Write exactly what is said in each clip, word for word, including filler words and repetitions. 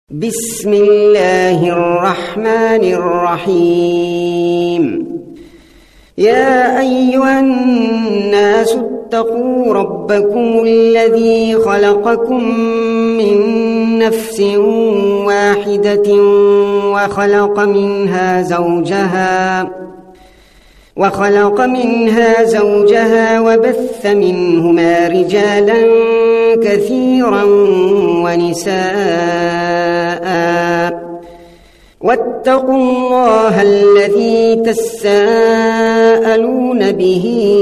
بسم الله الرحمن الرحيم. يا أيها الناس اتقوا ربكم الذي خلقكم من نفس واحدة وخلق منها زوجها وخلق منها زوجها وبث منهما رجالا كثيرا ونساء واتقوا الله الذي تساءلون به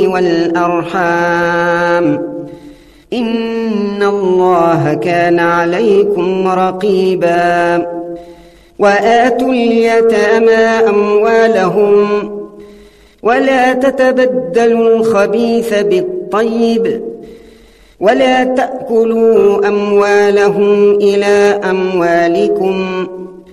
والأرحام إن الله كان عليكم رقيبا. وآتوا اليتامى أموالهم ولا تتبدلوا الخبيث بالطيب ولا تأكلوا أموالهم إلى أموالكم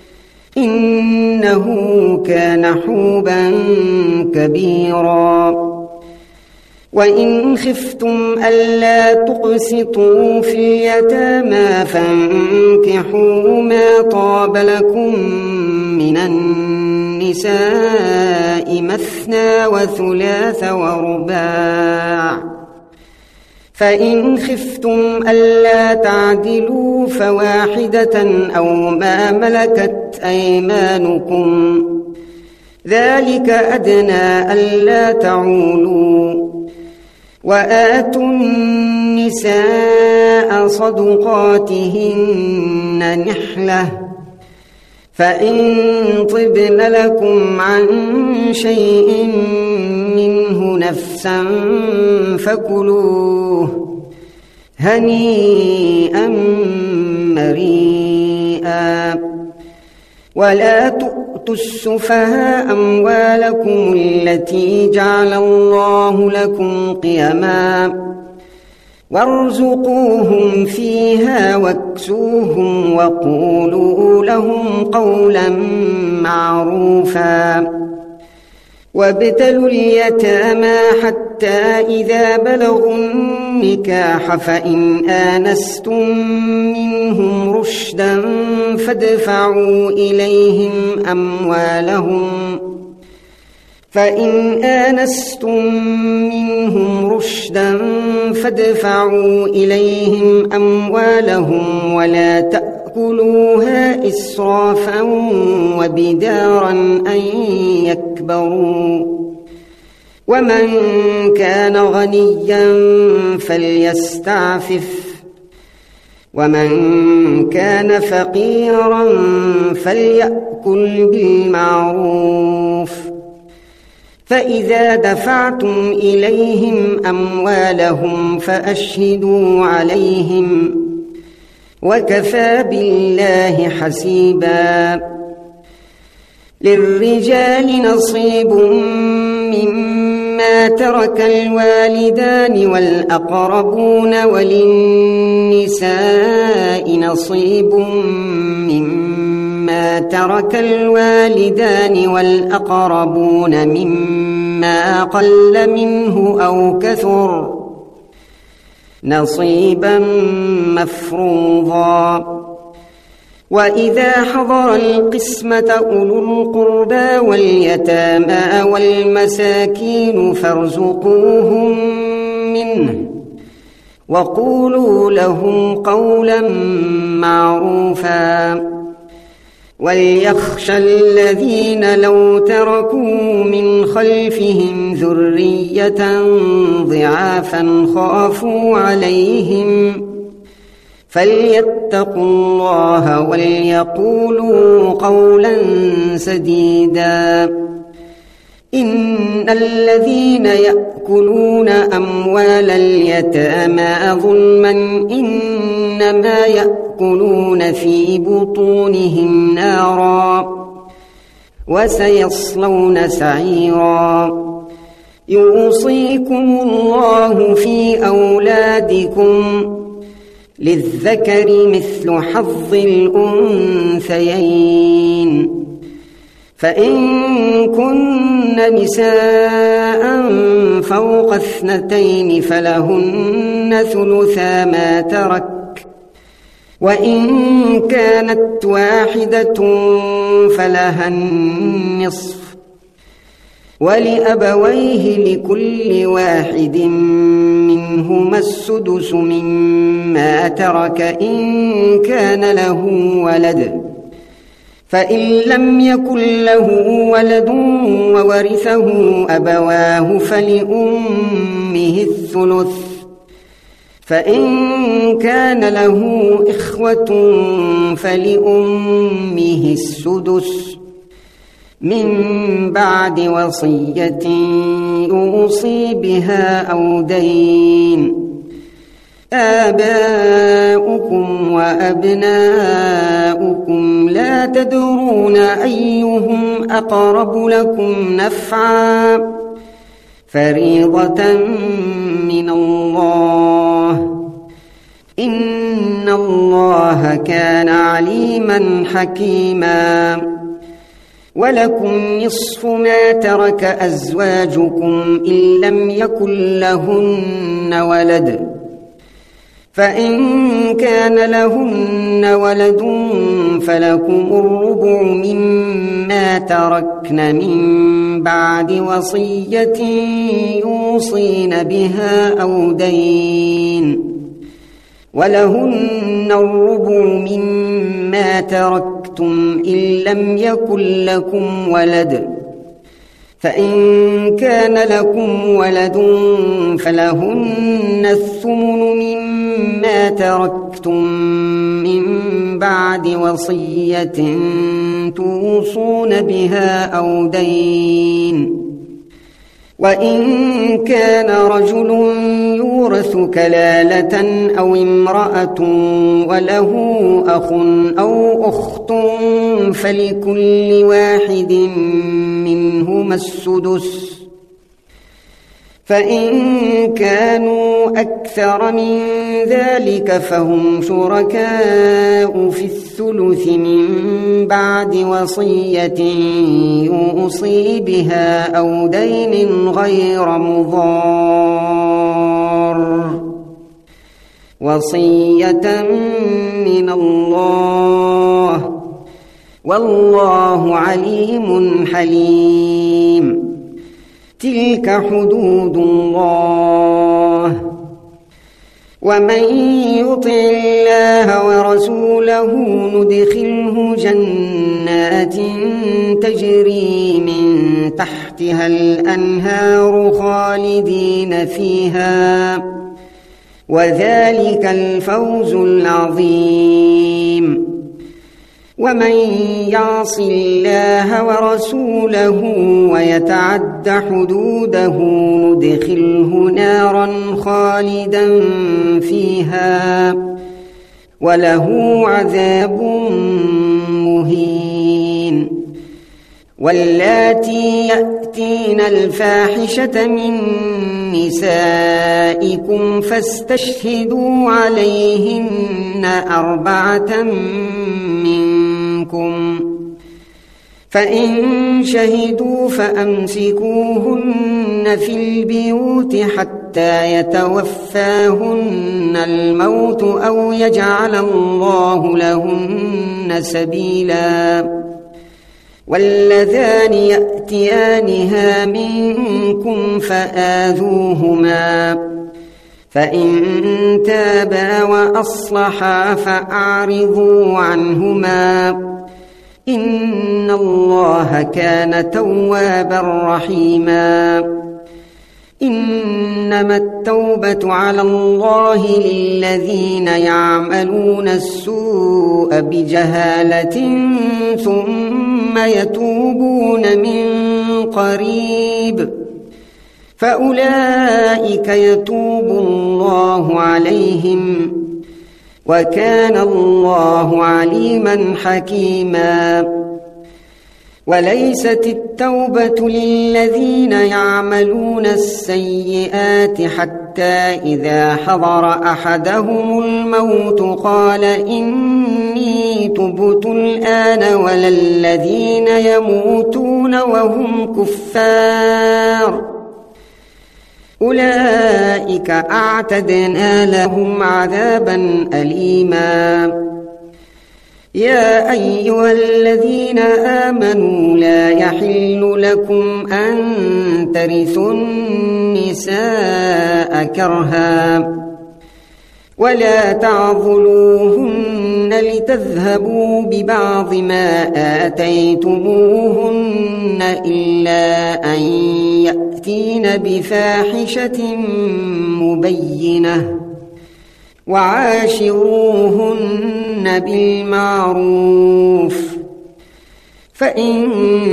إنه كان حوبا كبيرا. وإن خفتم ألا تقسطوا في اليتامى فانكحوا ما طاب لكم من النساء مثنى وثلاث ورباع، فإن خفتم ألا تعدلوا فواحدة أو ما ملكت أيمانكم ذلك أدنى ألا تعولوا. وآتوا النساء صدقاتهن نحلة، فإن طبن لكم عن شيء منه نفسا فكلوه هنيئا مريئا. ولا تؤتوا السفهاء أموالكم التي جعل الله لكم قيما وارزقوهم فيها واكسوهم وقولوا لهم قولا معروفا. وابتلوا اليتامى حتى إذا بلغوا النكاح فإن آنستم منهم رشدا فادفعوا إليهم أموالهم فإن آنستم منهم رشدا فادفعوا إليهم أموالهم ولا تأكلوها إسرافا وبدارا أن يكبروا. ومن كان غنيا فليستعفف ومن كان فقيرا فليأكل بالمعروف. فإذا دفعتم إليهم أموالهم فأشهدوا عليهم وكفى بالله حسيبا. للرجال نصيب مما ترك الوالدان والأقربون وللنساء نصيب مما ترك الوالدان والأقربون مما قل منه أو كثر نصيبا مفروضا. وإذا حضر القسمة أولو القربى واليتامى والمساكين فارزقوهم منه وقولوا لهم قولا معروفا. وليخشى الذين لو تركوا من خلفهم ذرية ضعافا خافوا عليهم فليتقوا الله وليقولوا قولا سديدا. إن الذين يأكلون أموال اليتامى ظلما إنما يأكلون في بطونهم نارا وسيصلون سعيرا. يوصيكم الله في أولادكم للذكر مثل حظ الأنثيين. فإن كن نساء فوق اثنتين فلهن ثلثا ما ترك وإن كانت واحدة فلها النصف ولأبويه لكل واحد منهما السدس مما ترك إن كان له ولد، فإن لم يكن له ولد وورثه أبواه فلأمه الثلث، فإن كان له إخوة فلأمه السدس من بعد وصية يوصي بها أو دين. آباؤكم وأبناؤكم لا تدرون أيهم أقرب لكم نفعا، فريضة من الله، إن الله كان عليما حكيما. ولكم نصف ما ترك أزواجكم إن لم يكن لهن ولد، فإن كان لهن ولد فلكم الربع مما تركن من بعد وصية يوصين بها أو دين، ولهن الربع مما تركتم إن لم يكن لكم ولد، فإن كان لكم ولد فلهن الثمن مما تركتم من بعد وصية توصون بها أو دين. وإن كان رجل يورث كلالة أو امرأة وله أخ أو أخت فلكل واحد منهما السدس، فإن كانوا أكثر من ذلك فهم شركاء في الثلث من بعد وصية يوصي بها أو دين غير مضار، وصية من الله، والله عليم حليم. تلك حدود الله، ومن يطع الله ورسوله ندخله جنات تجري من تحتها الأنهار خالدين فيها، وذلك الفوز العظيم. ومن يعص الله ورسوله ويتعد حدوده ندخله نارا خالدا فيها وله عذاب مهين. واللاتي يأتين الفاحشة من نسائكم فاستشهدوا عليهن أربعة منكم، فإن شهدوا فأمسكوهن في البيوت حتى يتوفاهن الموت أو يجعل الله لهن سبيلا. واللذان يأتيانها منكم فآذوهما، فإن تابا وأصلحا فأعرضوا عنهما، إن الله كان توابا رحيما. إنما التوبة على الله للذين يعملون السوء بجهالة ثم يتوبون من قريب فأولئك يتوب الله عليهم، وكان الله عليما حكيما. وليست التوبة للذين يعملون السيئات حتى إذا حضر أحدهم الموت قال إني تبت الآن، ولا الذين يموتون وهم كفار أولئك أعتدنا لهم عذابا أليما. يا أيها الذين آمنوا لا يحل لكم أن ترثوا النساء كرها ولا تعضلوهن لتذهبوا ببعض ما آتيتموهن إلا أن يأتين بفاحشة مبينة وعاشروهن بالمعروف فإن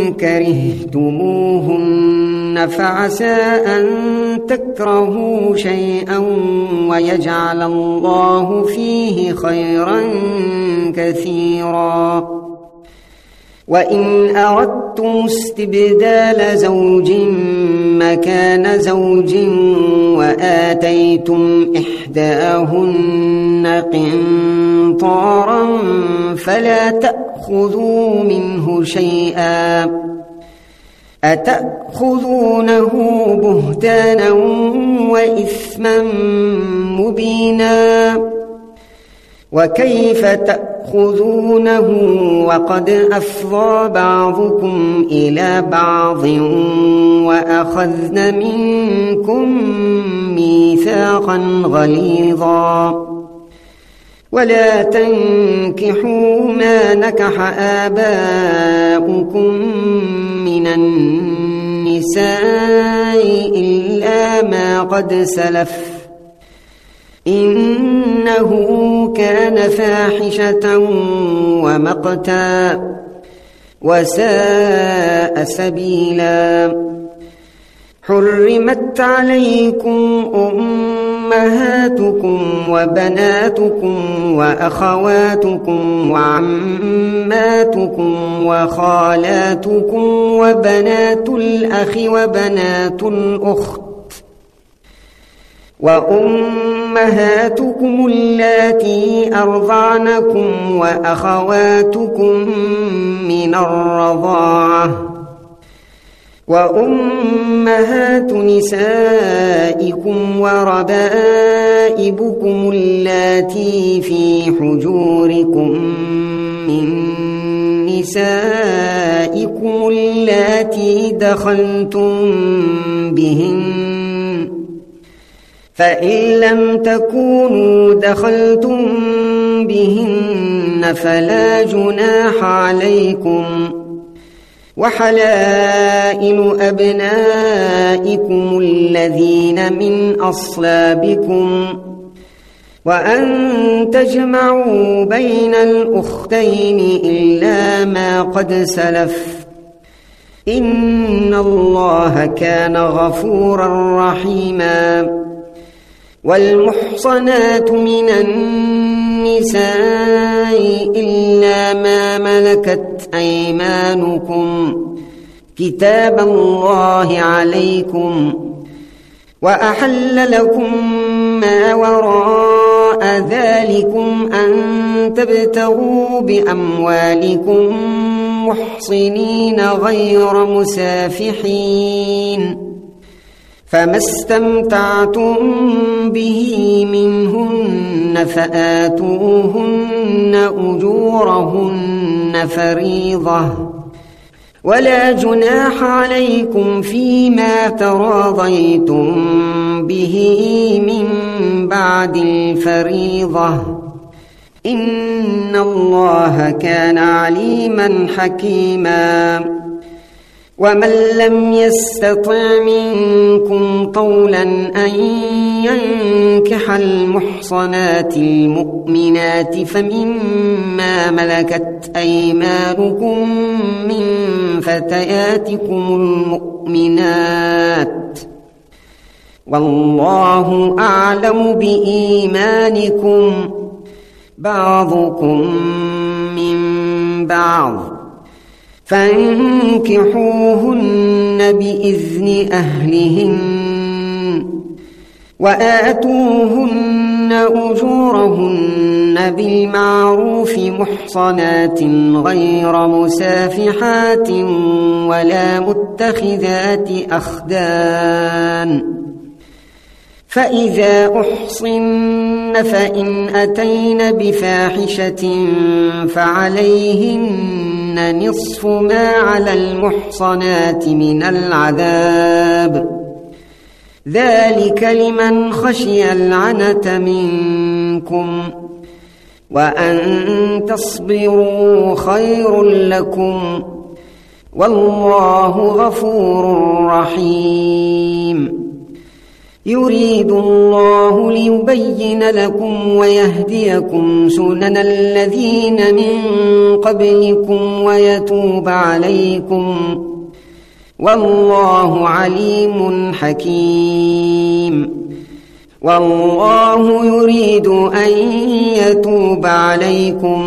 كرهتموهن فعسى أن تكرهوا شيئا ويجعل الله فيه خيرا كثيرا. وإن أردتم استبدال زوج مكان زوج وآتيتم إحداهن قنطارا فلا تأخذوا منه شيئا أتأخذونه بهتانا وإثما مبينا. وكيف تأخذونه وقد أفضى بعضكم إلى بعض وأخذن منكم ميثاقا غليظا. ولا تنكحوا ما نكح آباؤكم من النساء إلا ما قد سلف إنه كان فاحشة ومقتا وساء سبيلا. حرمت عليكم أمهاتكم وبناتكم وأخواتكم وعماتكم وخالاتكم وبنات الأخ وبنات الأخت وأمهاتكم اللاتي أرضعنكم وأخواتكم من الرضاعة وأمهات نسائكم وربائبكم اللاتي في حجوركم من نسائكم اللاتي دخلتم بهن فإن لم تكونوا دخلتم بهن فلا جناح عليكم. وحلائل أبنائكم الذين من أصلابكم وأن تجمعوا بين الأختين إلا ما قد سلف إن الله كان غفورا رحيما. والمحصنات من النساء إلا ما ملكت أيمانكم كتاب الله عليكم وأحل لكم ما وراء ذلكم أن تبتغوا بأموالكم محصنين غير مسافحين فما استمتعتم به منهن فآتوهن أجورهن فريضة ولا جناح عليكم فيما تراضيتم به من بعد الفريضة إن الله كان عليما حكيما. ومن لم يستطع منكم طولا أن ينكح المحصنات المؤمنات فمما ملكت أيمانكم من فتياتكم المؤمنات والله أعلم بإيمانكم بعضكم من بعض فانكحوهن بإذن أهلهن وآتوهن أجورهن بالمعروف محصنات غير مسافحات ولا متخذات أخدان فإذا أحصن فإن أتين بفاحشة فعليهن نصف ما على المحصنات من العذاب، ذلك لمن خشي العنة منكم، وأن تصبروا خير لكم، والله غفور رحيم. يريد الله ليبين لكم ويهديكم سنن الذين من قبلكم ويتوب عليكم، والله عليم حكيم. والله يريد أن يتوب عليكم،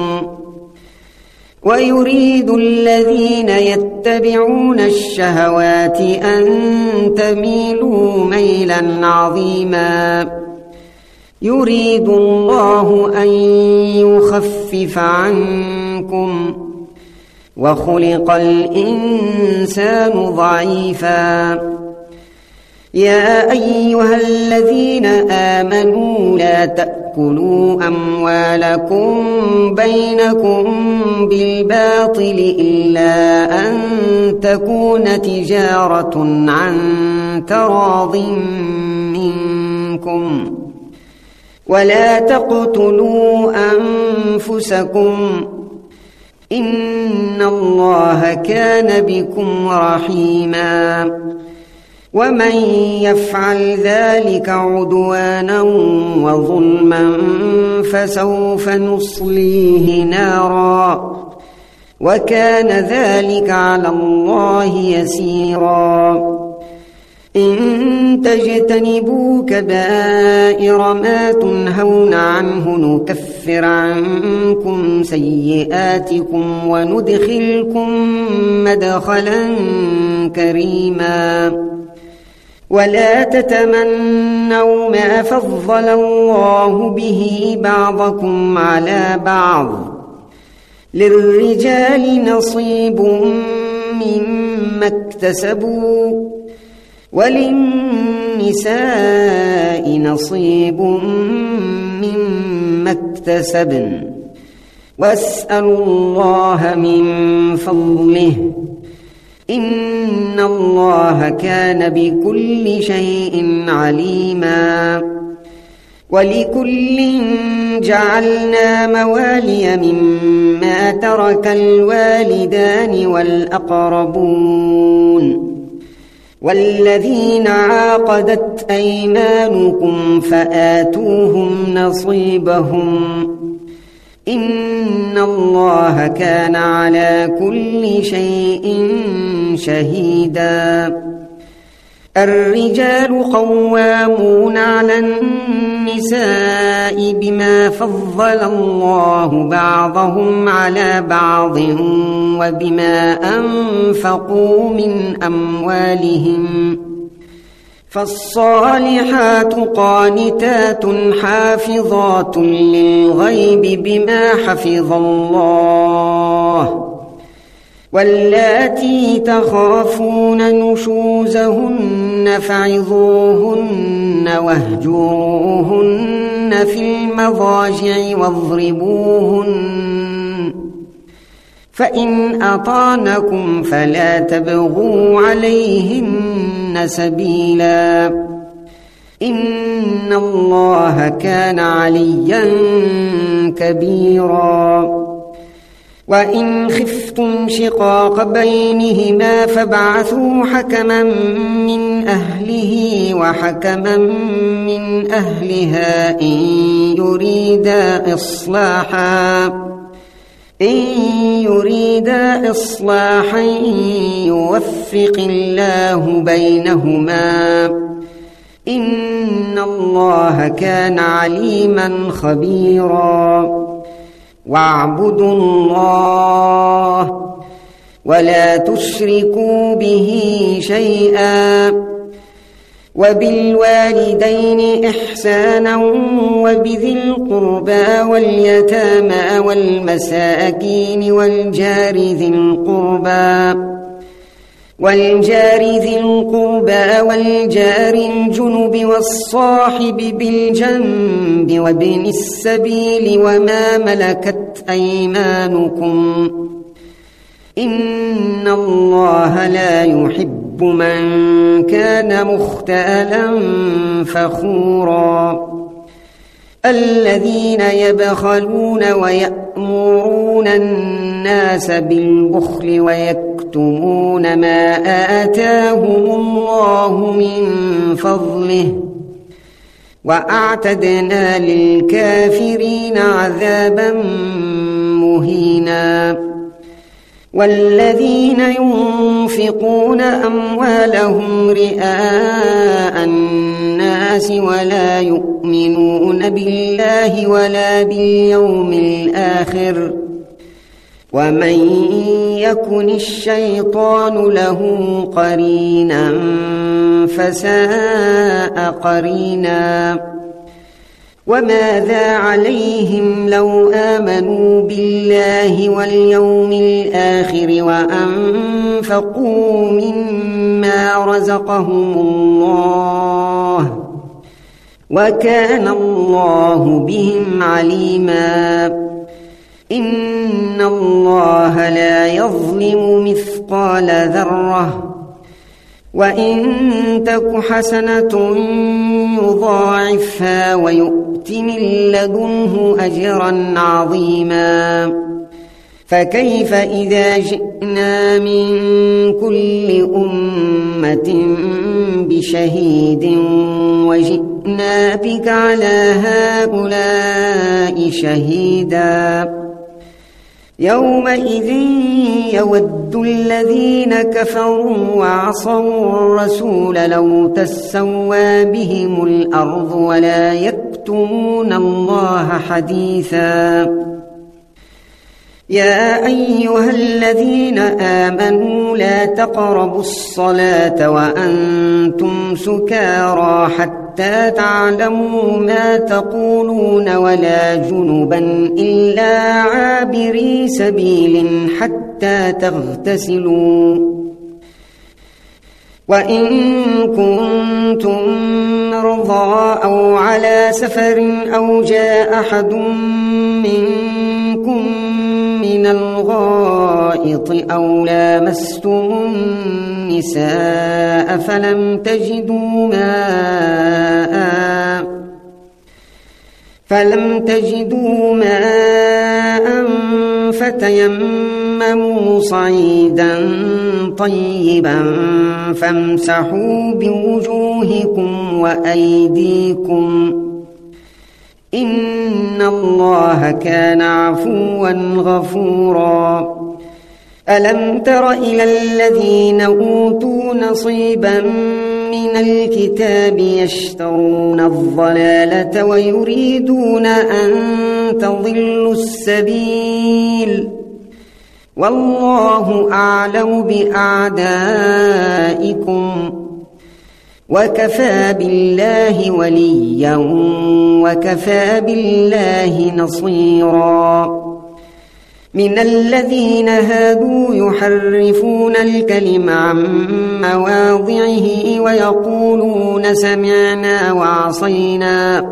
ويريد الذين يتبعون الشهوات أن تميلوا ميلا عظيما. يريد الله أن يخفف عنكم، وخلق الإنسان ضعيفا. يا أيها الذين آمنوا لا تأكلوا أموالكم بينكم بالباطل إلا أن تكون تجارة عن تراض منكم، ولا تقتلوا أنفسكم، إن الله كان بكم رحيما. ومن يفعل ذلك عدوانا وظلما فسوف نصليه نارا، وكان ذلك على الله يسيرا. إن تجتنبوا كبائر ما تنهون عنه نكفر عنكم سيئاتكم وندخلكم مدخلا كريما. ولا تتمنوا ما فضل الله به بعضكم على بعض، للرجال نصيب مما اكتسبوا، وللنساء نصيب مما اكتسبن، واسألوا الله من فضله، إن الله كان بكل شيء عليما. ولكل جعلنا موالي مما ترك الوالدان والأقربون والذين عاقدت أيمانكم فآتوهم نصيبهم، إن الله كان على كل شيء شهيدا. الرجال قوامون على النساء بما فضل الله بعضهم على بعض وبما أنفقوا من أموالهم، فالصالحات قانتات حافظات للغيب بما حفظ الله، واللاتي تخافون نشوزهن فعظوهن واهجروهن في المضاجع واضربوهن، فإن أطعنكم فلا تبغوا عليهن سبيلا، إن الله كان عليا كبيرا. وإن خفتم شقاق بينهما فابعثوا حكما من أهله وحكما من أهلها إن يريدا إصلاحا إن يريدا إصلاحا يوفق الله بينهما، إن الله كان عليما خبيرا. واعبدوا الله ولا تشركوا به شيئا، وبالوالدين إحسانا وبذي القربى واليتامى والمساكين والجار ذي القربى والجار ذي القربى والجار الجنب والصاحب بالجنب وابن السبيل وما ملكت أيمانكم إن الله لا يحب من كان مختالا فخورا الذين يبخلون ويأمرون الناس بالبخل ويكتمون ما آتاهم الله من فضله وأعتدنا للكافرين عذابا مهينا والذين ينفقون أموالهم رئاء الناس ولا يؤمنون بالله ولا باليوم الآخر ومن يكن الشيطان له قرينا فساء قرينا وماذا عليهم لو آمنوا بالله واليوم الآخر وأنفقوا مما رزقهم الله وكان الله بهم عليما إن الله لا يظلم مثقال ذرة وإن تك حسنة يضاعفها ويؤت من لدنه أجرا عظيما فكيف إذا جئنا من كل أمة بشهيد وجئنا بك على هؤلاء شهيدا يومئذ يود الذين كفروا وعصوا الرسول لو تسوى بهم الأرض ولا يكتمون الله حديثا يا أيها الذين آمنوا لا تقربوا الصلاة وأنتم سكارى حتى تعلموا ما تقولون ولا جنبا إلا عابري سبيل حتى تغتسلوا وإن كنتم مرضى أو على سفر أو جاء أحد منكم من الغائط أو لامستم النساء فلم تجدوا ماء فلم تجدوا ماء فتيمموا صعيدا طيبا فامسحوا بوجوهكم وأيديكم إن الله كان عفوا غفورا ألم تر إلى الذين أوتوا نصيبا من الكتاب يشترون الضلالة ويريدون أن تضلوا السبيل والله أعلم بأعدائكم وكفى بالله وليا وكفى بالله نصيرا من الذين هادوا يحرفون الكلم عن مواضعه ويقولون سمعنا وعصينا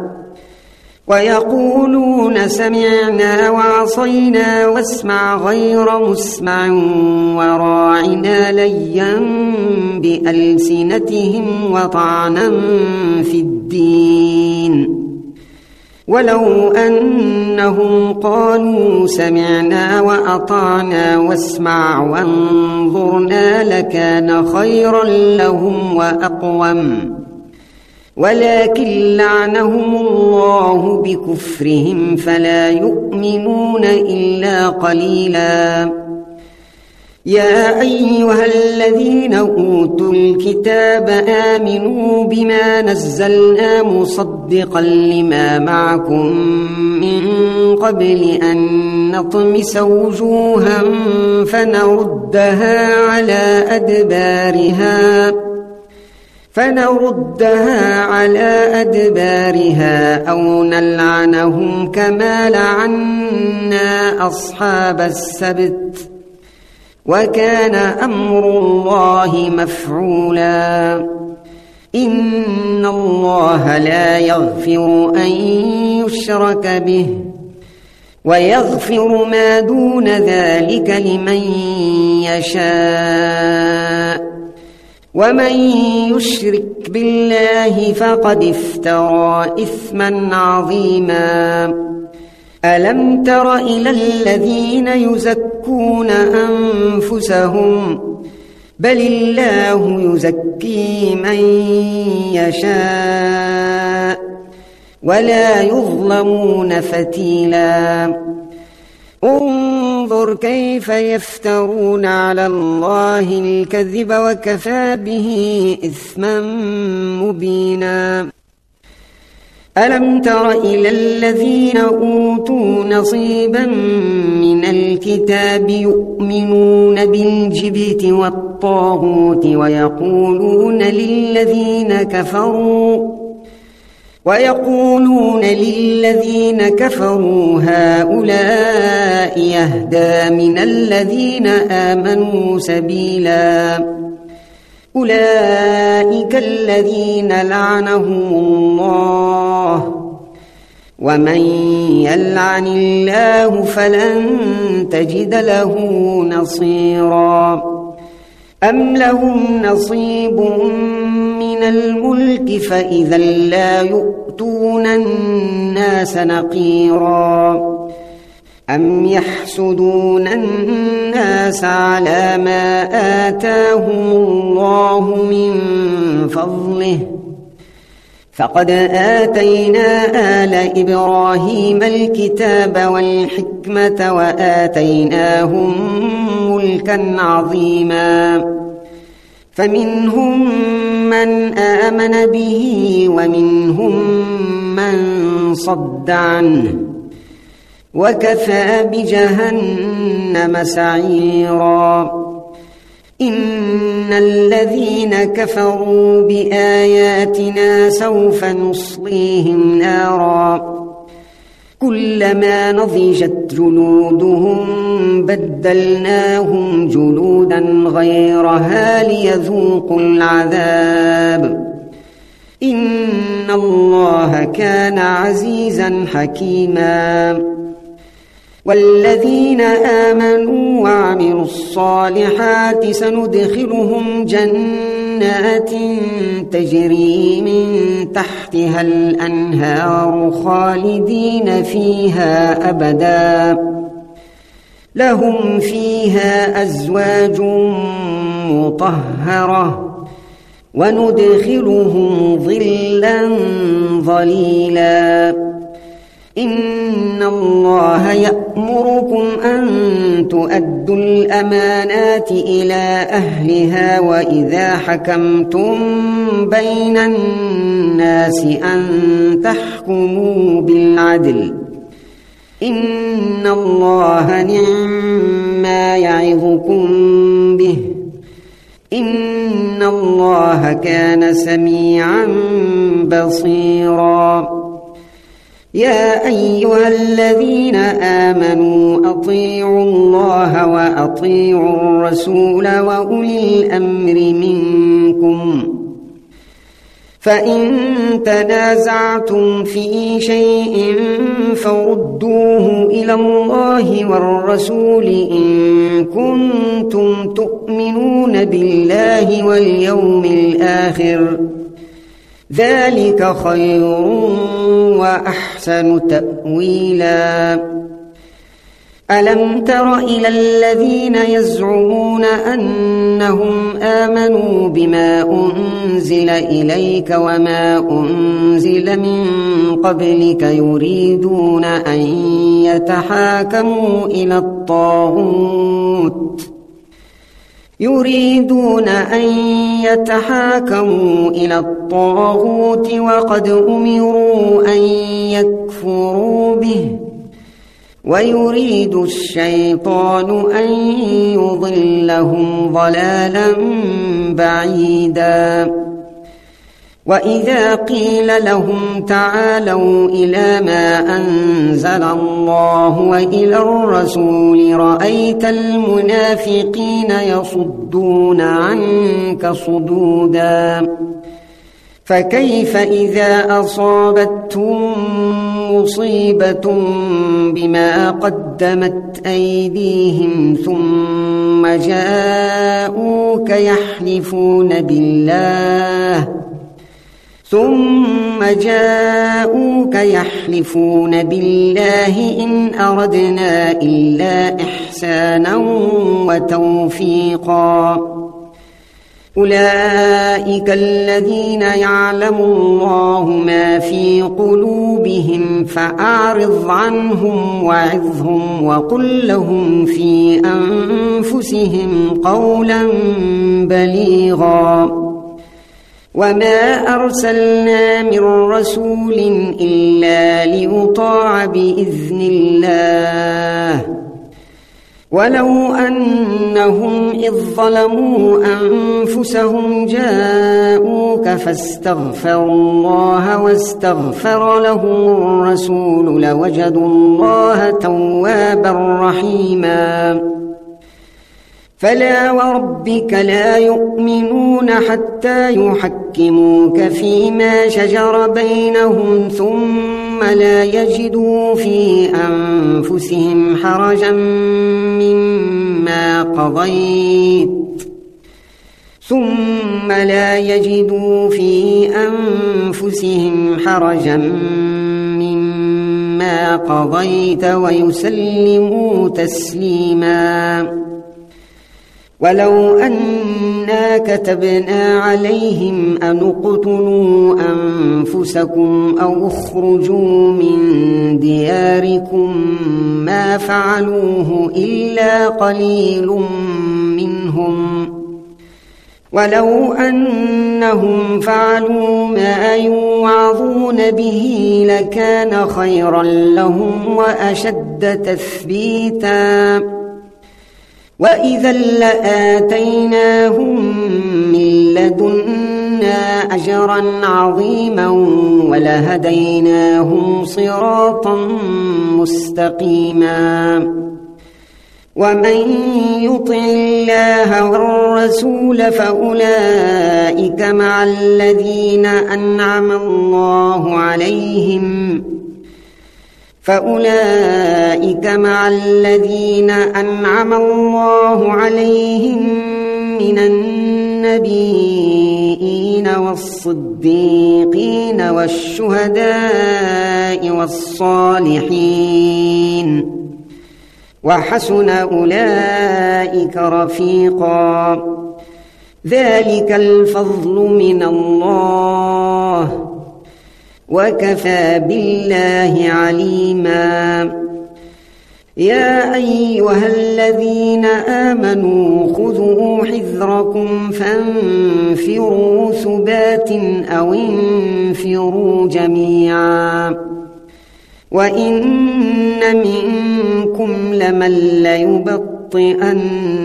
ويقولون سمعنا وعصينا واسمع غير مسمع وراعنا ليا بألسنتهم وطعنا في الدين ولو أنهم قالوا سمعنا وأطعنا واسمع وانظرنا لكان خيرا لهم وأقوم ولكن لعنهم الله بكفرهم فلا يؤمنون إلا قليلا يا أيها الذين أوتوا الكتاب آمنوا بما نزلنا مصدقا لما معكم من قبل أن نطمس وجوها فنردها على أدبارها فنردها على أدبارها أو نلعنهم كما لعنا أصحاب السبت وكان أمر الله مفعولا إن الله لا يغفر أن يشرك به ويغفر ما دون ذلك لمن يشاء ومن يشرك بالله فقد افترى إثما عظيما ألم تر إلى الذين يزكون أنفسهم بل الله يزكي من يشاء ولا يظلمون فتيلا انظر كيف يفترون على الله الكذب وكفى به إثما مبينا ألم تر إلى الذين أوتوا نصيبا من الكتاب يؤمنون بالجبت والطاغوت ويقولون للذين كفروا ويقولون للذين كفروا هؤلاء يهدى من الذين آمنوا سبيلا أولئك الذين لعنهم الله ومن يلعن الله فلن تجد له نصيرا أم لهم نصيب من الملك فإذا لا يؤتون الناس نقيرا أم يحسدون الناس على ما آتاهم الله من فضله فقد آتينا آل إبراهيم الكتاب والحكمة وآتيناهم ملكا عظيما فمنهم من آمن به ومنهم من صد عنه وكفى بجهنم سعيرا إن الذين كفروا بآياتنا سوف نصليهم نارا كلما نضجت جلودهم بدلناهم جلودا غيرها ليذوقوا العذاب إن الله كان عزيزا حكيما والذين آمنوا وعملوا الصالحات سندخلهم جنات تجري من تحتها الأنهار خالدين فيها أبدا لهم فيها أزواج مطهرة وندخلهم ظلا ظليلا إن الله يأمركم أن تؤدوا الأمانات إلى أهلها وإذا حكمتم بين الناس أن تحكموا بالعدل إن الله نعم ما يعظكم به إن الله كان سميعا بصيرا يا أيها الذين آمنوا أطيعوا الله وأطيعوا الرسول وأولي الأمر منكم فإن تنازعتم في شيء فردوه إلى الله والرسول إن كنتم تؤمنون بالله واليوم الآخر ذلك خير وأحسن تأويلا ألم تر إلى الذين يزعمون أنهم آمنوا بما أنزل إليك وما أنزل من قبلك يريدون أن يتحاكموا إلى الطاغوت يريدون أن يتحاكموا إلى الطاغوت وقد أمروا أن يكفروا به ويريد الشيطان أن يضلهم ضلالا بعيدا وإذا قيل لهم تعالوا إلى ما أنزل الله وإلى الرسول رأيت المنافقين يصدون عنك صدودا فكيف إذا أصابتهم مصيبة بما قدمت أيديهم ثم جاءوك يحلفون بالله ثم جاءوك يحلفون بالله إن أردنا إلا إحسانا وتوفيقا أولئك الذين يعلم الله ما في قلوبهم فأعرض عنهم وعظهم وقل لهم في أنفسهم قولا بليغا وما أرسلنا من رسول إلا ليطاع بإذن الله ولو أنهم إذ ظلموا أنفسهم جاءوك فاستغفروا الله واستغفر لهم الرسول لوجدوا الله توابا رحيما فلا وربك لا يؤمنون حتى يحكموك فيما شجر بينهم ثم لا يجدوا في أنفسهم حرجا مما قضيت ثم لا يجدوا في أنفسهم حرجا مما قضيت ويسلموا تسليما ولو أنا كتبنا عليهم أن اقتلوا أنفسكم أو اخرجوا من دياركم ما فعلوه إلا قليل منهم ولو أنهم فعلوا ما يوعظون به لكان خيرا لهم وأشد تثبيتا وإذا لآتيناهم من لدنا أجرا عظيما ولهديناهم صراطا مستقيما ومن يطع الله والرسول فأولئك مع الذين أنعم الله عليهم فأولئك مع الذين أنعم الله عليهم من النبيين والصديقين والشهداء والصالحين وحسن أولئك رفيقا ذلك الفضل من الله وكفى بالله عليما يا أيها الذين آمنوا خذوا حذركم فانفروا ثبات أو انفروا جميعا وإن منكم لمن ليبطئن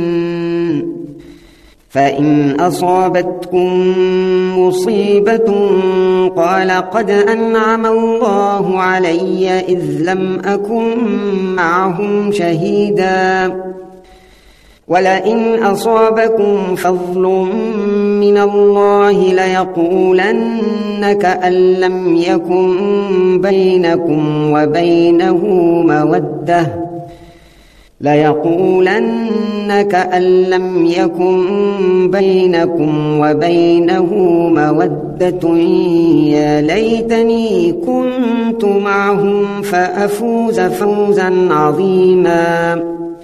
فإن أصابتكم مصيبة قال قد أنعم الله علي إذ لم أكن معهم شهيدا ولئن أصابكم فضل من الله ليقولن كأن لم يكن بينكم وبينه مودة ليقولن كأن لم يكن بينكم وبينه مودة يا ليتني كنت معهم فأفوز فوزا عظيما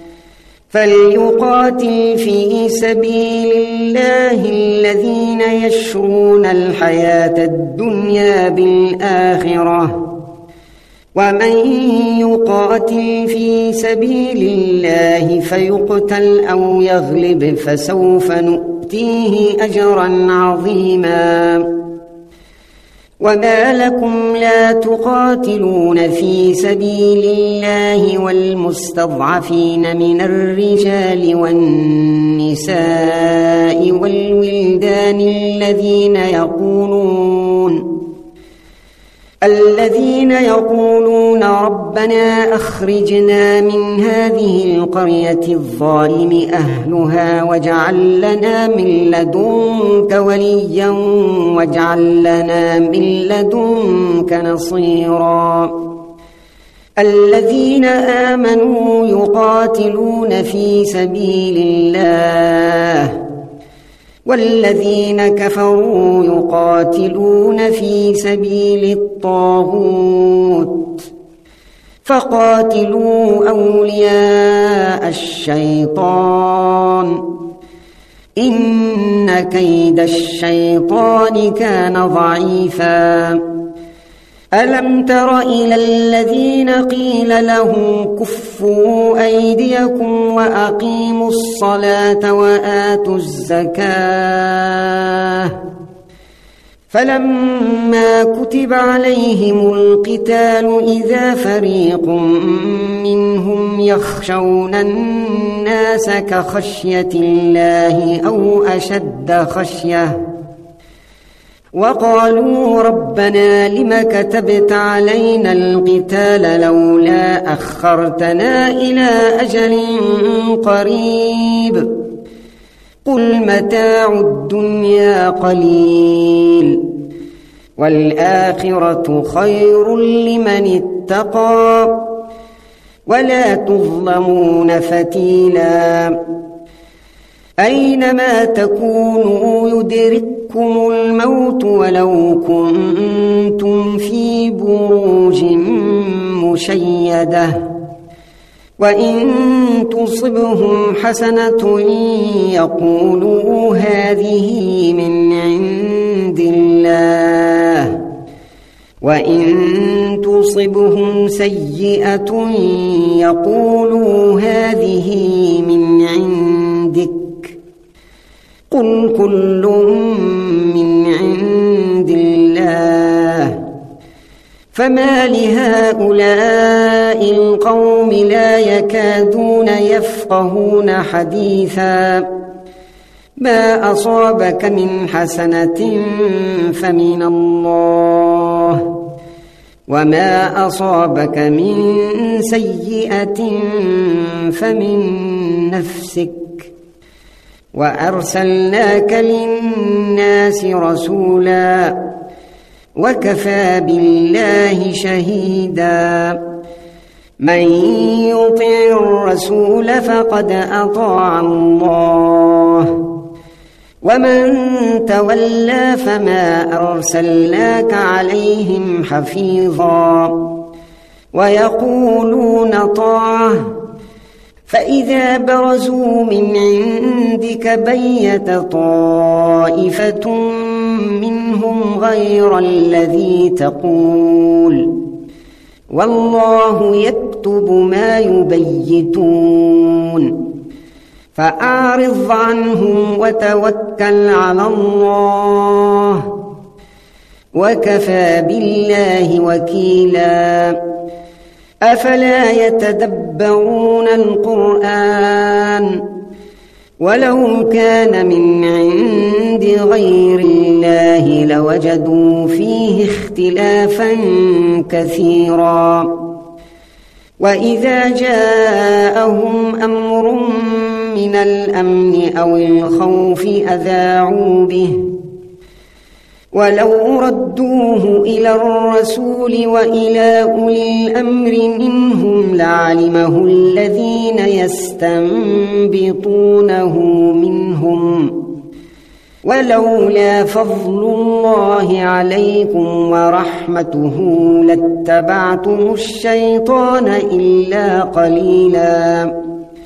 فليقاتل في سبيل الله الذين يشرون الحياة الدنيا بالآخرة ومن يقاتل في سبيل الله فيقتل أو يغلب فسوف نؤتيه أجرا عظيما وما لكم لا تقاتلون في سبيل الله والمستضعفين من الرجال والنساء والولدان الذين يقولون الذين يقولون ربنا أخرجنا من هذه القرية الظالم أهلها واجعل لنا من لدنك وليا واجعل لنا من لدنك نصيرا الذين آمنوا يقاتلون في سبيل الله والذين كفروا يقاتلون في سبيل الطاغوت فقاتلوا أولياء الشيطان إن كيد الشيطان كان ضعيفا ألم تر إلى الذين قيل لهم كفوا أيديكم وأقيموا الصلاة وآتوا الزكاة فلما كتب عليهم القتال إذا فريق منهم يخشون الناس كخشية الله أو أشد خشية وقالوا ربنا لم كتبت علينا القتال لولا أخرتنا إلى أجل قريب قل متاع الدنيا قليل والآخرة خير لمن اتقى ولا تظلمون فتيلا أينما تكونوا يدرككم الموت ولو كنتم في بروج مشيدة وإن تصبهم حسنة يقولوا هذه من عند الله وإن تصبهم سيئة يقولوا هذه من عندك قل كل من عند الله فما لهؤلاء القوم لا يكادون يفقهون حديثا ما أصابك من حسنة فمن الله وما أصابك من سيئة فمن نفسك وأرسلناك للناس رسولا وكفى بالله شهيدا من يطع الرسول فقد أطاع الله ومن تولى فما أرسلناك عليهم حفيظا ويقولون طاعة فإذا برزوا من عندك بيت طائفة منهم غير الذي تقول والله يكتب ما يبيتون فأعرض عنهم وتوكل على الله وكفى بالله وكيلا أفلا يتدبرون القرآن ولو كان من عند غير الله لوجدوا فيه اختلافا كثيرا وإذا جاءهم أمر من الأمن أو الخوف أذاعوا به ولو ردوه إلى الرسول وإلى أولي الأمر منهم لعلمه الذين يستنبطونه منهم ولولا فضل الله عليكم ورحمته لاتبعتم الشيطان إلا قليلا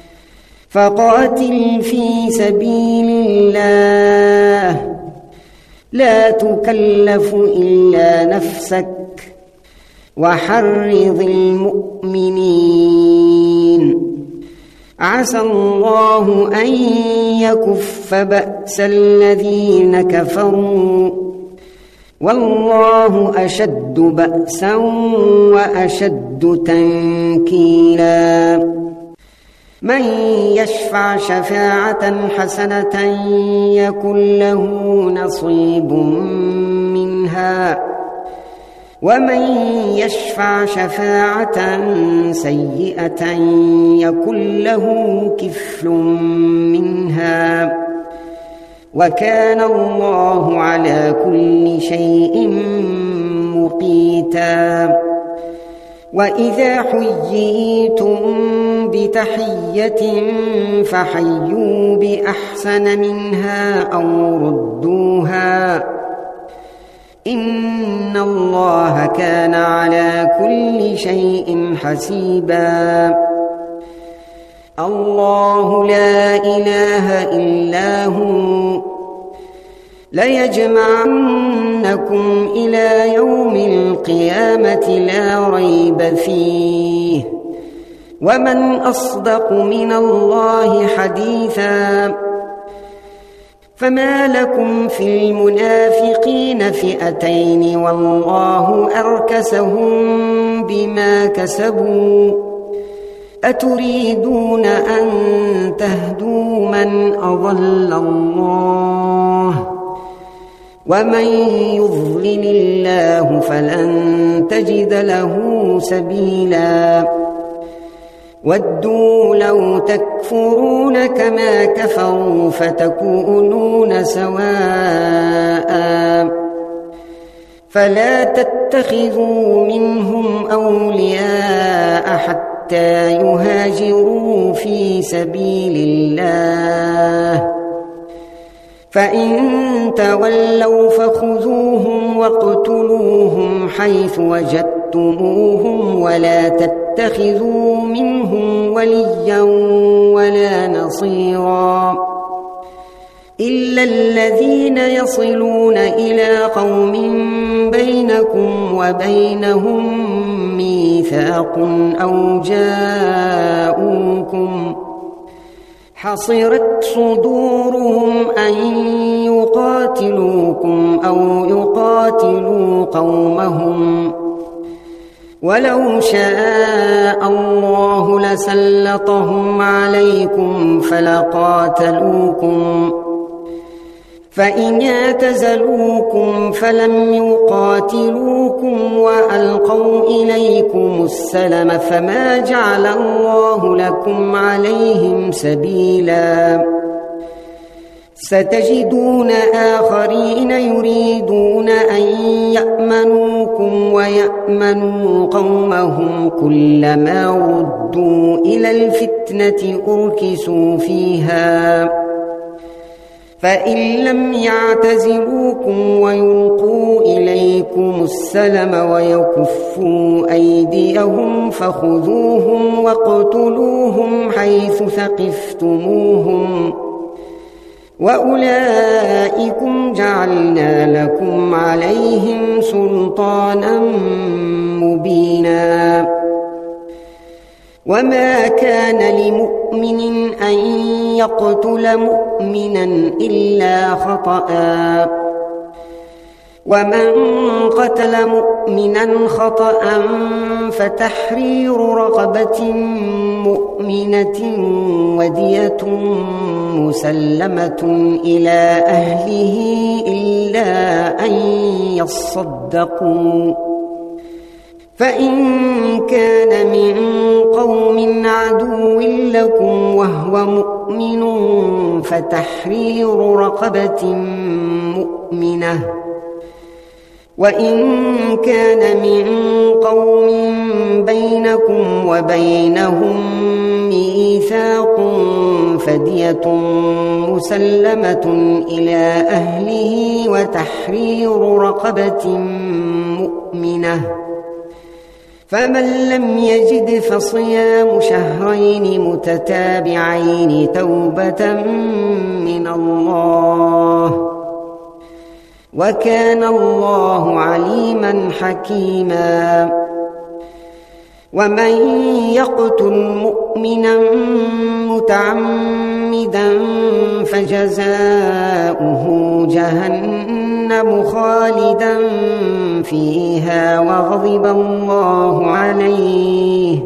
فقاتل في سبيل الله لا تكلف إلا نفسك وحرض المؤمنين عسى الله أن يكف بأس الذين كفروا والله أشد بأسا وأشد تنكيلا من يشفع شفاعة حسنة يكن له نصيب منها ومن يشفع شفاعة سيئة يكن له كفل منها وكان الله على كل شيء مقيتا. وإذا حييتم بتحية فحيوا بأحسن منها أو ردوها إن الله كان على كل شيء حسيبا. الله لا إله إلا هو ليجمعنكم إلى يوم القيامة لا ريب فيه ومن أصدق من الله حديثا. فما لكم في المنافقين فئتين والله أركسهم بما كسبوا أتريدون أن تهدوا من أضل الله ومن يضلل الله فلن تجد له سبيلا. ودوا لو تكفرون كما كفروا فتكونون سواء فلا تتخذوا منهم أولياء حتى يهاجروا في سبيل الله فإن تولوا فخذوهم واقتلوهم حيث وجدتموهم ولا تتخذوا منهم وليا ولا نصيرا إلا الذين يصلون إلى قوم بينكم وبينهم ميثاق أو جاءوكم حصرت صدورهم أن يقاتلوكم أو يقاتلوا قومهم ولو شاء الله لسلطهم عليكم فلقاتلوكم فإن اعتزلوكم فلم يقاتلوكم وألقوا إليكم السلم فما جعل الله لكم عليهم سبيلا. ستجدون آخرين يريدون أن يأمنوكم ويأمنوا قومهم كلما ردوا إلى الفتنة أركسوا فيها فإن لم يعتزلوكم ويلقوا إليكم السلم ويكفوا أيديهم فخذوهم واقتلوهم حيث ثقفتموهم وأولئكم جعلنا لكم عليهم سلطانا مبينا. وما كان لمؤمن أن يقتل مؤمنا إلا خطأ ومن قتل مؤمنا خطأ فتحرير رقبة مؤمنة ودية مسلمة إلى أهله إلا أن يصدقوا فإن كان من قوم عدو لكم وهو مؤمن فتحرير رقبة مؤمنة وإن كان من قوم بينكم وبينهم ميثاق فدية مسلمة إلى أهله وتحرير رقبة مؤمنة فمن لم يجد فصيام شهرين متتابعين توبة من الله وكان الله عليما حكيما. ومن يقتل مؤمنا متعمدا فجزاؤه جهنم خالدا فيها وغضب الله عليه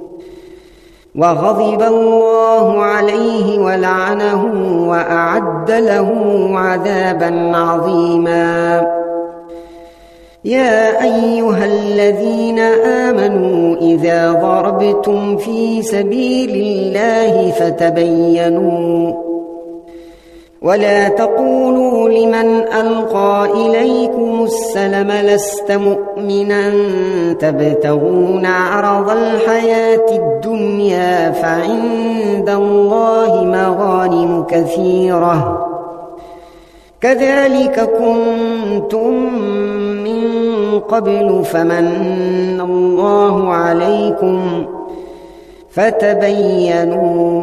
وغضب الله عليه ولعنه وأعد له عذابا عظيما. يا أيها الذين آمنوا إذا ضربتم في سبيل الله فتبينوا ولا تقولوا لمن ألقى إليكم السلم لست مؤمنا تبتغون عرض الحياة الدنيا فعند الله مغانم كثيرة كذلك كنتم من قبل فمن الله عليكم فتبينوا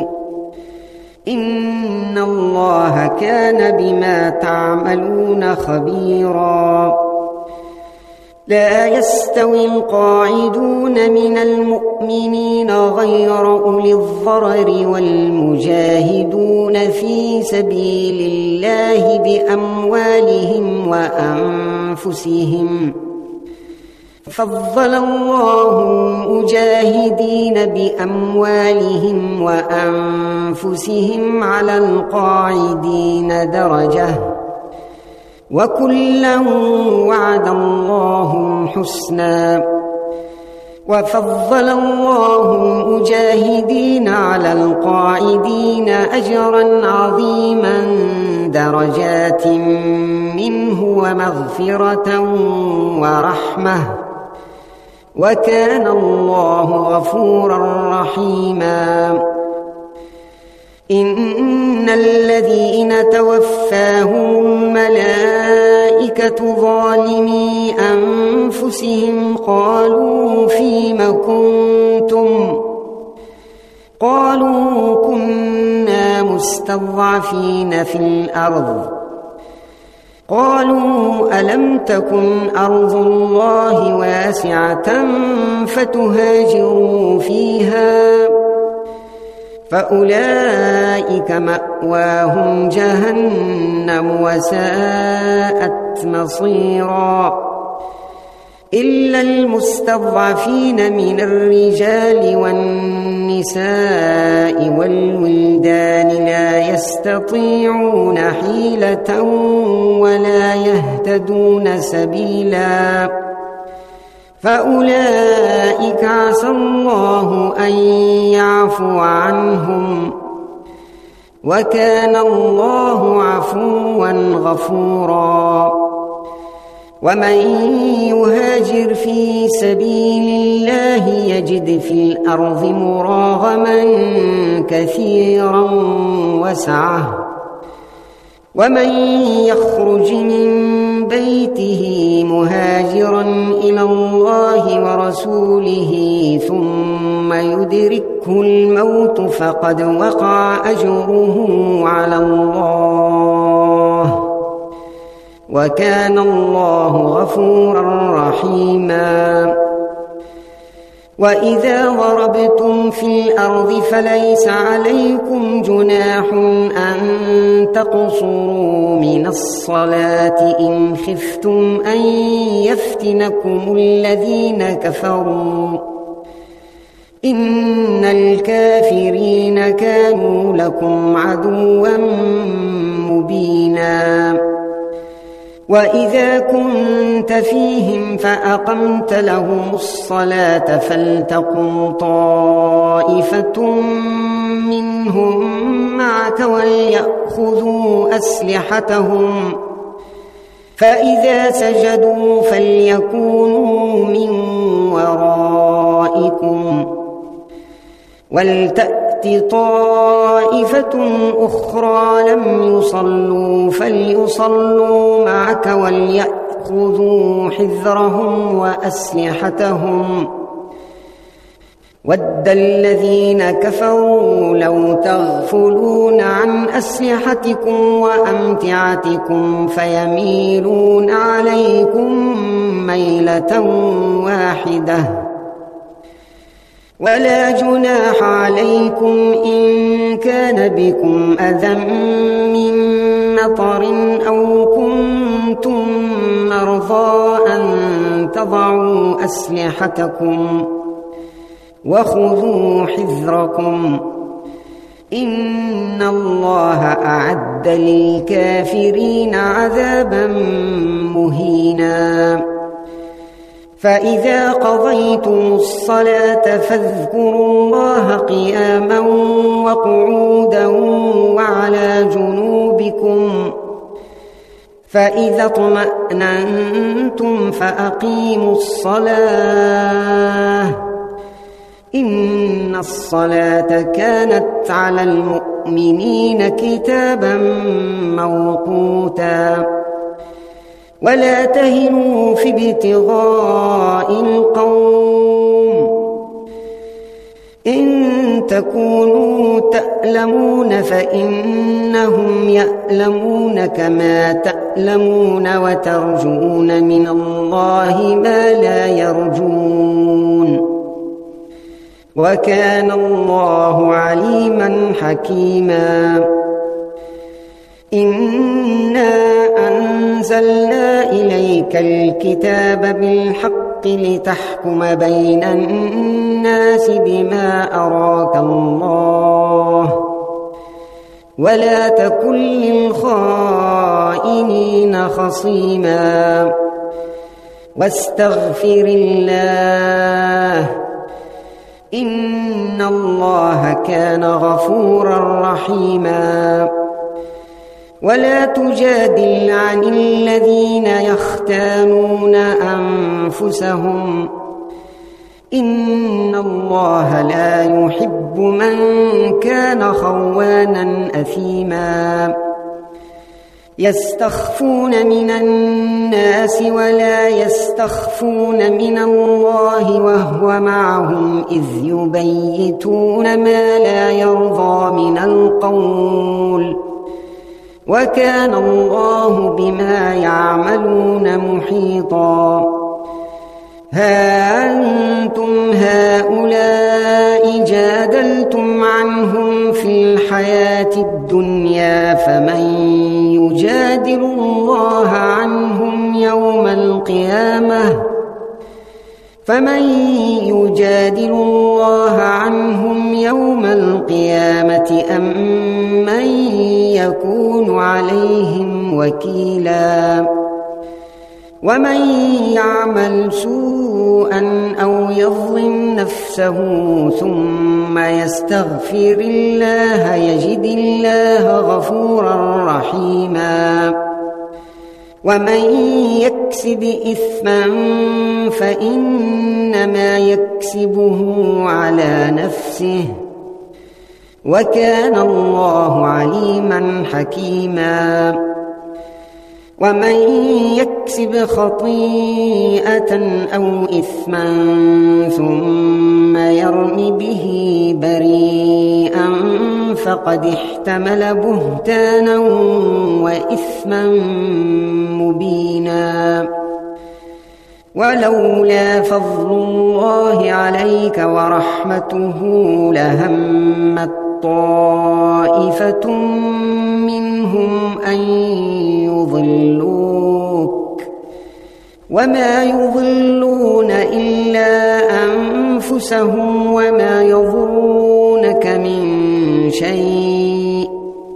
إن الله كان بما تعملون خبيرا لا يستوي القاعدون من المؤمنين غير أولي الضرر والمجاهدون في سبيل الله بأموالهم وأنفسهم فضل الله المجاهدين بأموالهم وأنفسهم على القاعدين درجة وكلا وعد الله الحسنى وفضل الله المجاهدين على القاعدين أجرا عظيما درجات منه ومغفرة ورحمة وكان الله غفورا رحيما إن الذين توفاهم الملائكة ظالمي أنفسهم قالوا فيم كنتم قالوا كنا مستضعفين في الأرض قالوا ألم تكن أرض الله واسعة فتهاجروا فيها فأولئك مأواهم جهنم وساءت مصيرا إلا المستضعفين من الرجال والنساء والولدان لا يستطيعون حيلة ولا يهتدون سبيلا فأولئك عسى الله أن يعفو عنهم وكان الله عفوا غفورا ومن يهاجر في سبيل الله يجد في الأرض مراغما كثيرا وسعة ومن يخرج من بيته مهاجرا إلى الله ورسوله ثم يدركه الموت فقد وقع أجره على الله وكان الله غفورا رحيما وإذا ضربتم في الأرض فليس عليكم جناح أن تقصروا من الصلاة إن خفتم أن يفتنكم الذين كفروا إن الكافرين كانوا لكم عدوا مبينا وإذا كنت فيهم فأقمت لهم الصلاة فلتقم طائفة منهم معك وليأخذوا أسلحتهم فإذا سجدوا فليكونوا من ورائكم ولتأت طائفة أخرى لم يصلوا فليصلوا معك وليأخذوا حذرهم وأسلحتهم ود الذين كفروا لو تغفلون عن أسلحتكم وأمتعتكم فيميلون عليكم ميلة واحدة ولا جناح عليكم إن كان بكم أذى من مطر أو كنتم مرضى أن تضعوا أسلحتكم وخذوا حذركم إن الله أعد للكافرين عذابا مهينا فإذا قضيتم الصلاة فاذكروا الله قياما وقعودا وعلى جنوبكم فإذا اطمأننتم فأقيموا الصلاة إن الصلاة كانت على المؤمنين كتابا موقوتا ولا تهنوا في ابتغاء القوم إن تكونوا تألمون فإنهم يألمون كما تألمون وترجون من الله ما لا يرجون وكان الله عليما حكيما إنا أنزلنا إليك الكتاب بالحق لتحكم بين الناس بما أراك الله ولا تكن للخائنين خصيما واستغفر الله إن الله كان غفورا رحيما ولا تجادل عن الذين يختانون أنفسهم إن الله لا يحب من كان خوانا أثيما يستخفون من الناس ولا يستخفون من الله وهو معهم إذ يبيتون ما لا يرضى من القول وكان الله بما يعملون محيطا ها أنتم هؤلاء جادلتم عنهم في الحياة الدنيا فمن يجادل الله عنهم يوم القيامة فمن يجادل الله عنهم يوم القيامة أم من يكون عليهم وكيلا ومن يعمل سوءا أو يظلم نفسه ثم يستغفر الله يجد الله غفورا رحيما ومن يكسب إثما فإنما يكسبه على نفسه وكان الله عليما حكيما ومن يكسب خطيئة أو إثما ثم يرم به بريئا فقد احتمل بهتانا وإثما مبينا ولولا فضل الله عليك ورحمته لهمت طائفة منهم أن يضلوك وما يضلون إلا أنفسهم وما يضرونك من شيء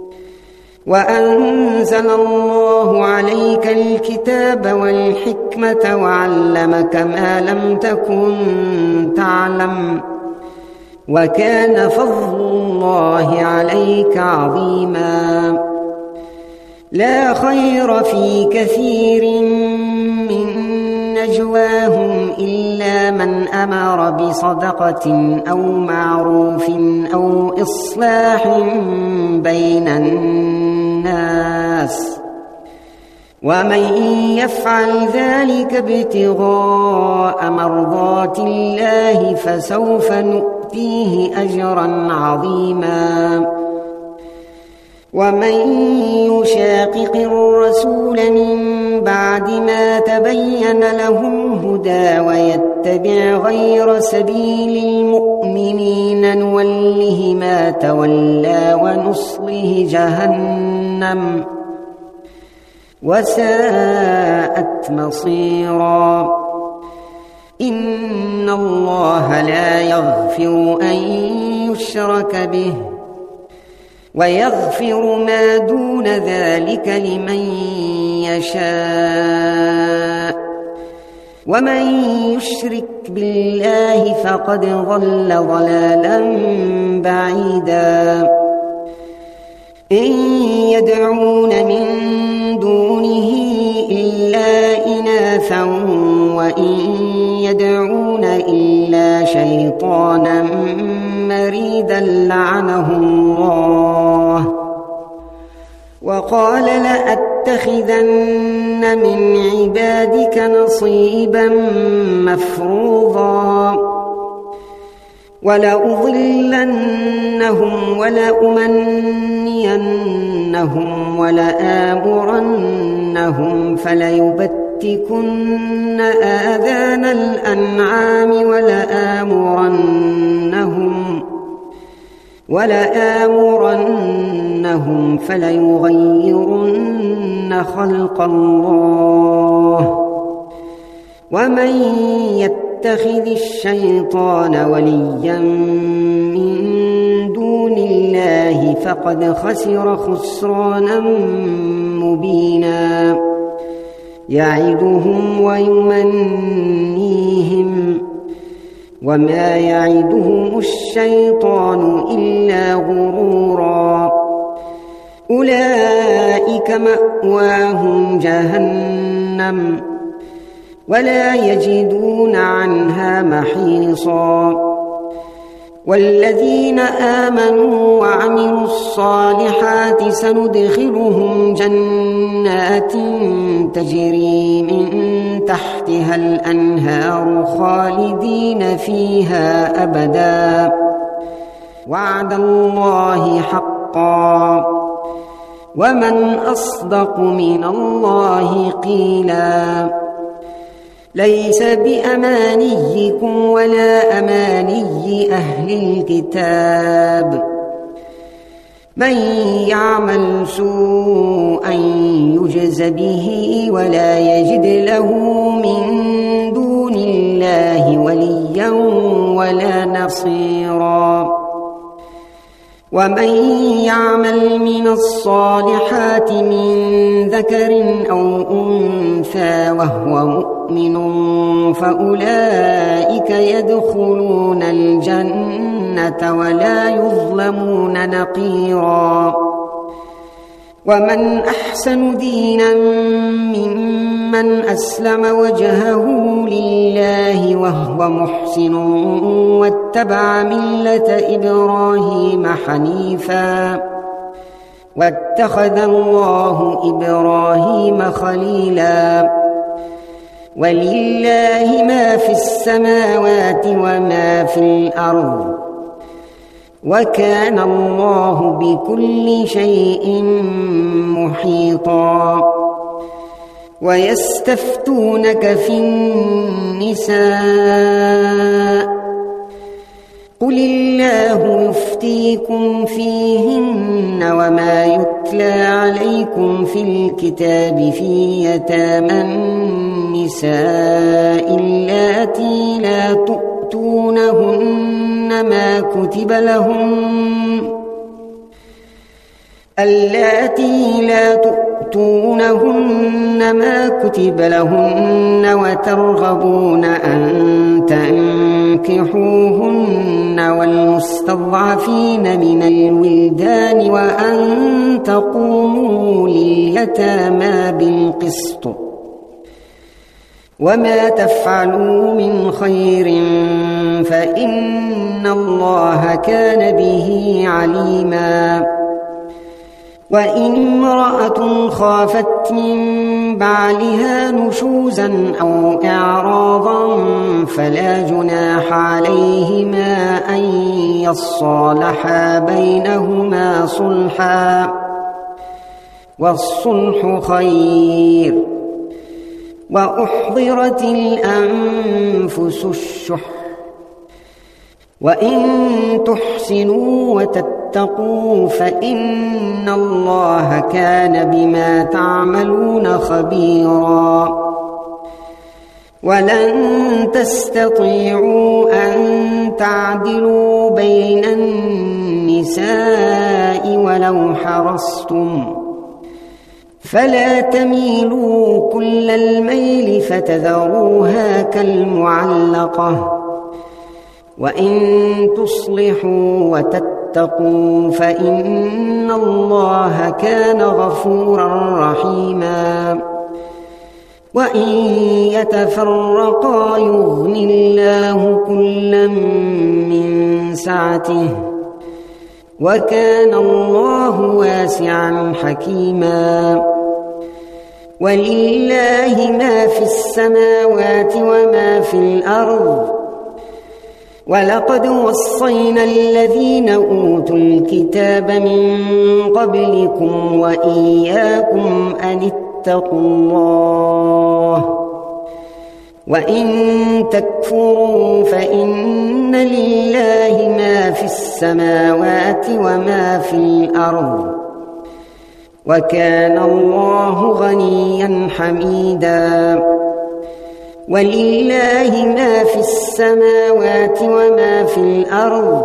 وأنزل الله عليك الكتاب والحكمة وعلمك ما لم تكن تعلم وكان فضل الله عليك عظيما لا خير في كثير من نجواهم إلا من أمر بصدقة أو معروف أو إصلاح بين الناس ومن يفعل ذلك ابتغاء مرضات الله فسوف نؤتيه أجرا عظيما ومن يشاقق الرسول من بعد ما تبين له الهدى ويتبع غير سبيل المؤمنين نوله ما تولى ونصله جهنم وساءت مصيرا إن الله لا يغفر أن يشرك به ويغفر ما دون ذلك لمن يشاء ومن يشرك بالله فقد ضل ضلالا بعيدا إن يدعون من دونه إلا إناثا وإن يدعون إلا شيطانا مريدا لعنه الله وقال لأتخذن من عبادك نصيبا مفروضا ولأضلنهم ولأمنينهم ولآمرنهم فليبتكن آذان الأنعام ولآمرنهم ولآمرنهم فليغيرن خلق الله ومن يتخذ الشيطان وليا من دون الله فقد خسر خسرانا مبينا يعدهم ويمنيهم وما يعدهم الشيطان إلا غرورا أولئك مأواهم جهنم ولا يجدون عنها محيصا والذين آمنوا وعملوا الصالحات سندخلهم جنات تجري من تحتها الأنهار خالدين فيها أبدا وعد الله حقا ومن أصدق من الله قيلا ليس بأمانيكم ولا أماني أهل الكتاب من يعمل سوءا يجز به ولا يجد له من دون الله وليا ولا نصيرا ومن يعمل من الصالحات من ذكر أو أنثى وهو مؤمن فأولئك يدخلون الجنة ولا يظلمون نقيرا ومن أحسن دينا ممن أسلم وجهه لله وهو محسن واتبع ملة إبراهيم حنيفا واتخذ الله إبراهيم خليلا ولله ما في السماوات وما في الأرض وكان الله بكل شيء محيطا ويستفتونك في النساء قل الله يفتيكم فيهن وما يتلى عليكم في الكتاب في يتامى النساء اللاتي لا تؤتونهن ما كتب لهن اللاتي لا تؤتونهن ما كتب لهن وترغبون أن تنكحوهن والمستضعفين من الولدان وأن تقوموا لليتامى بالقسط وما تفعلوا من خير فإن الله كان به عليما وإن امرأة خافت من بعلها نشوزا أو إعراضا فلا جناح عليهما أن يصالحا بينهما صلحا والصلح خير وأحضرت الأنفس الشح وإن تحسنوا وتتقوا فإن الله كان بما تعملون خبيرا ولن تستطيعوا أن تعدلوا بين النساء ولو حرصتم فلا تميلوا كل الميل فتذروها كالمعلقة وإن تصلحوا وتتقوا فإن الله كان غفورا رحيما وإن يتفرقا يغن الله كلا من سعته وكان الله واسعا حكيما ولله ما في السماوات وما في الأرض ولقد وصينا الذين أوتوا الكتاب من قبلكم وإياكم أن اتقوا الله وإن تكفروا فإن لله ما في السماوات وما في الأرض وكان الله غنيا حميدا ولله ما في السماوات وما في الأرض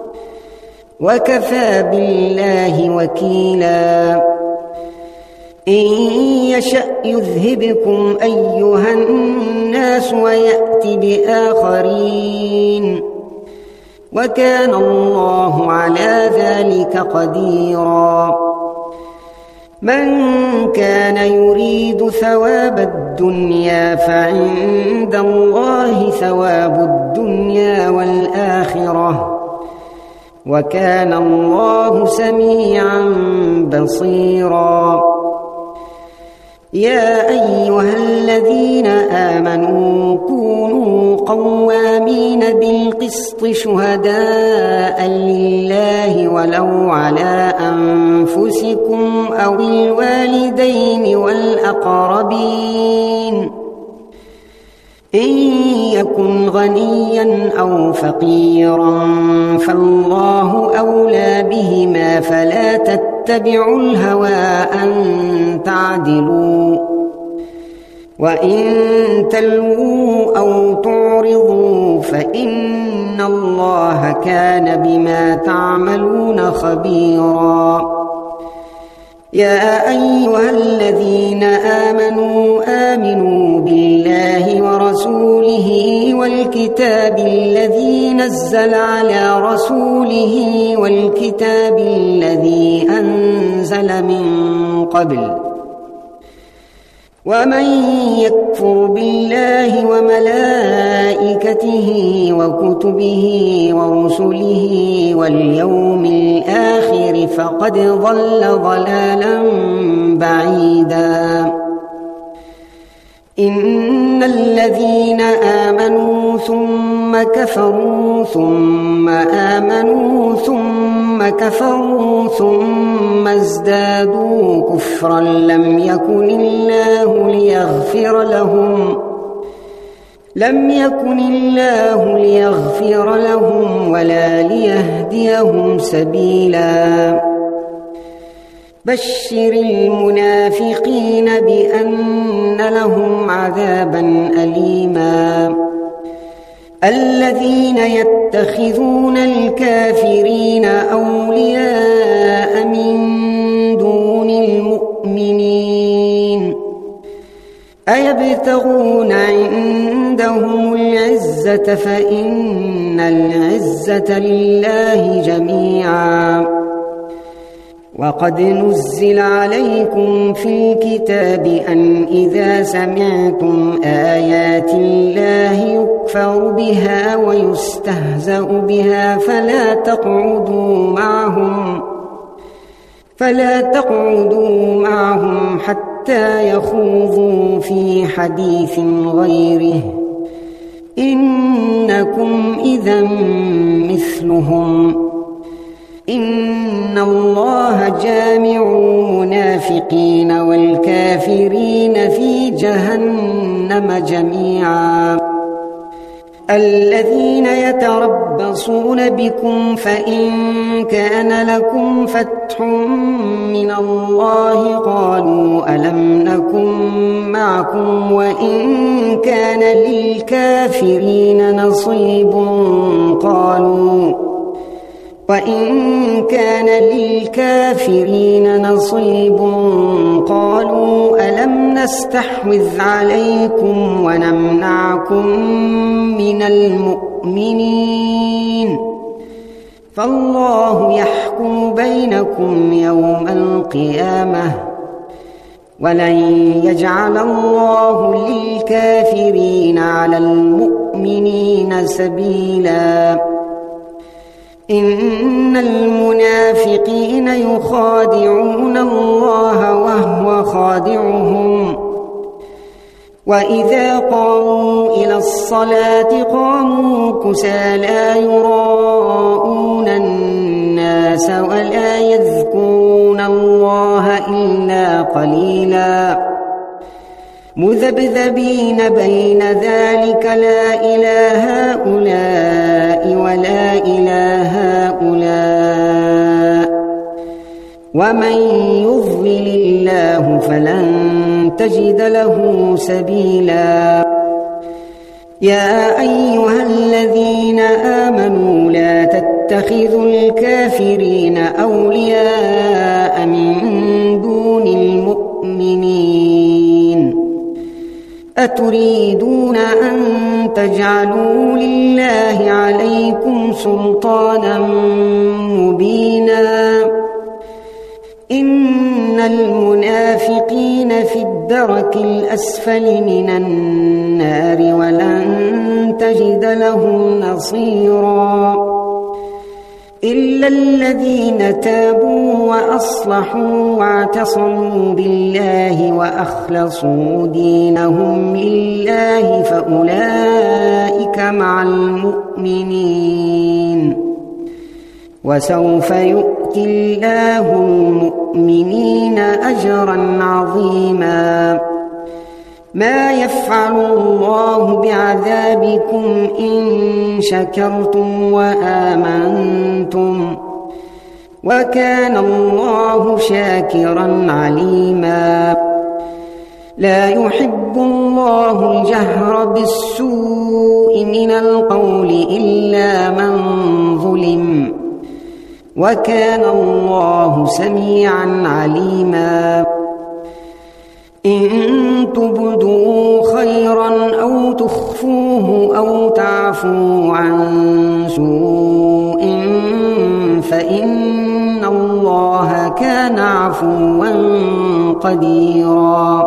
وكفى بالله وكيلا إن يشأ يذهبكم أيها الناس ويأت بآخرين وكان الله على ذلك قديرا من كان يريد ثواب الدنيا فعند الله ثواب الدنيا والآخرة وكان الله سميعا بصيرا يا أيها الذين آمنوا كونوا قوامين بالقسط شهداء لله ولو على أنفسكم أو الوالدين والأقربين إن يكن غنيا أو فقيرا فالله أولى بهما فلا تتبعوا الهوى أن تعدلوا وإن تلووا أو تعرضوا فإن الله كان بما تعملون خبيرا يا أيها الذين آمنوا آمنوا بالله ورسوله والكتاب الذي نزل على رسوله والكتاب الذي أنزل من قبل ومن يكفر بالله وملائكته وكتبه ورسله واليوم الآخر فقد ضل ضلالا بعيدا إن الذين آمنوا ثم كفروا ثم آمنوا ثم كفروا ثم ازدادوا كفرا لم يكن الله ليغفر لهم لم يكن الله ليغفر لهم ولا ليهديهم سبيلا بشر المنافقين بأن لهم عذابا أليما الذين يتخذون الكافرين أولياء من دون المؤمنين أيبتغون عندهم العزة فإن العزة لله جميعا وقد نزل عليكم في الكتاب أن إذا سمعتم آيات الله يكفر بها ويستهزأ بها فلا تقعدوا معهم فلا تقعدوا معهم حتى يخوضوا في حديث غيره إنكم إذا مثلهم إن الله جامع المنافقين والكافرين في جهنم جميعا الذين يتربصون بكم فإن كان لكم فتح من الله قالوا ألم نكن معكم وإن كان للكافرين نصيب قالوا وإن كان للكافرين نصيب قالوا قالوا ألم نستحوذ عليكم ونمنعكم من المؤمنين فالله يحكم بينكم يوم القيامة ولن يجعل الله للكافرين على المؤمنين سبيلا إن المنافقين يخادعون الله وهو خادعهم وإذا قاموا إلى الصلاة قاموا كسالى يراءون الناس ولا يذكرون الله إلا قليلا مذبذبين بين ذلك لا إلى هؤلاء ولا إلى هؤلاء ومن يضلل الله فلن تجد له سبيلا يا أيها الذين آمنوا لا تتخذوا الكافرين أولياء من دون المؤمنين أتريدون أن تجعلوا لله عليكم سلطانا مبينا إن المنافقين في الدرك الأسفل من النار ولن تجد لهم نصيرا إلا الذين تابوا وأصلحوا واعتصموا بالله وأخلصوا دينهم لله فأولئك مع المؤمنين وسوف يؤتي الله المؤمنين أجرا عظيما ما يفعل الله بعذابكم إن شكرتم وآمنتم وكان الله شاكرا عليما لا يحب الله الجهر بالسوء من القول إلا من ظلم وكان الله سميعا عليما إن تبدوا خيرا أو تخفوه أو تعفوا عن سوء فإن الله كان عفوا قديرا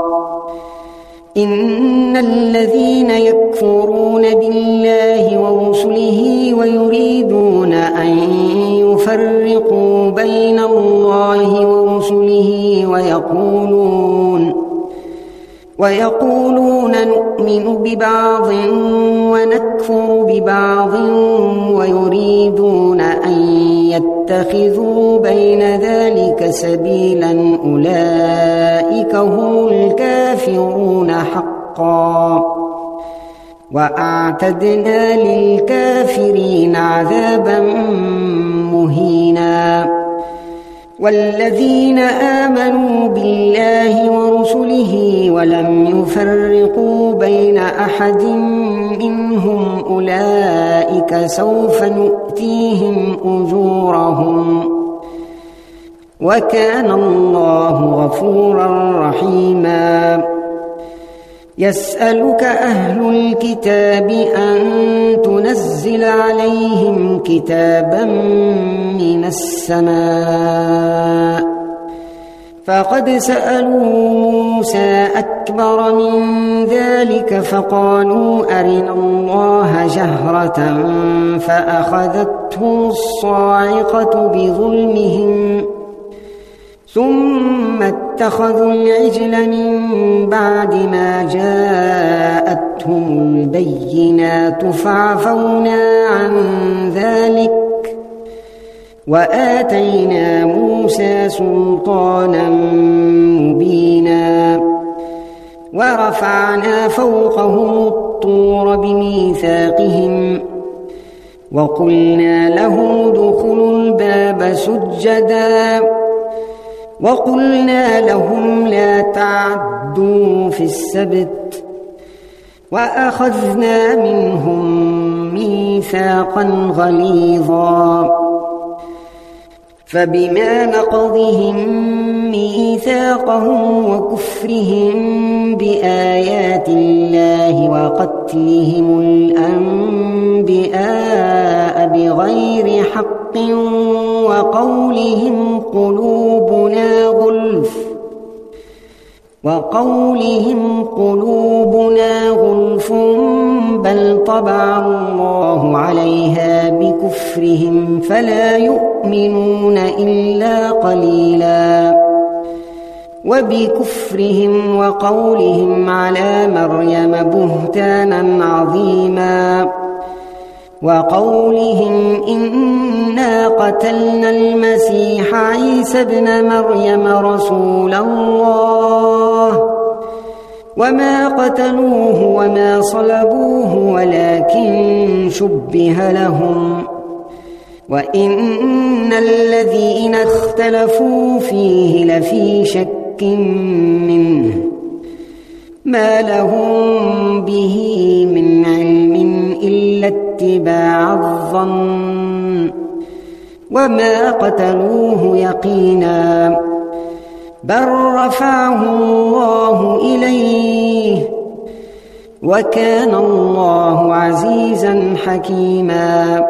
إن الذين يكفرون بالله ورسله ويريدون أن يفرقوا بين الله ورسله ويقولون ويقولون نؤمن ببعض ونكفر ببعض ويريدون أن يتخذوا بين ذلك سبيلا أولئك هم الكافرون حقا وأعتدنا للكافرين عذابا مهينا والذين آمنوا بالله ورسله ولم يفرقوا بين أحد منهم أولئك سوف نؤتيهم أجورهم وكان الله غفورا رحيما يسألك أهل الكتاب أن تنزل عليهم كتابا من السماء فقد سألوا موسى أكبر من ذلك فقالوا أرنا الله جهرة فأخذتهم الصاعقة بظلمهم ثم اتخذوا العجل من بعد ما جاءتهم البينات فعفونا عن ذلك وآتينا موسى سلطانا مبينا ورفعنا فوقهم الطور بميثاقهم وقلنا لهم ادخلوا الباب سجدا وقلنا لهم لا تعدوا في السبت وأخذنا منهم ميثاقا غليظا فبما نقضهم ميثاقهم وكفرهم بآيات الله وقتلهم الأنبياء بغير حق وقولهم قلوبنا غلف وقولهم قلوبنا غلف بل طبع الله عليها بكفرهم فلا يؤمنون إلا قليلا وبكفرهم وقولهم على مريم بهتانا عظيما وقولهم إنا قتلنا المسيح عيسى ابن مريم رسول الله وما قتلوه وما صلبوه ولكن شبه لهم وإن الذين اختلفوا فيه لفي شك منه ما لهم به من علم إلا اتباع الظن وما قتلوه يقينا بل رفعه الله إليه وكان الله عزيزا حكيما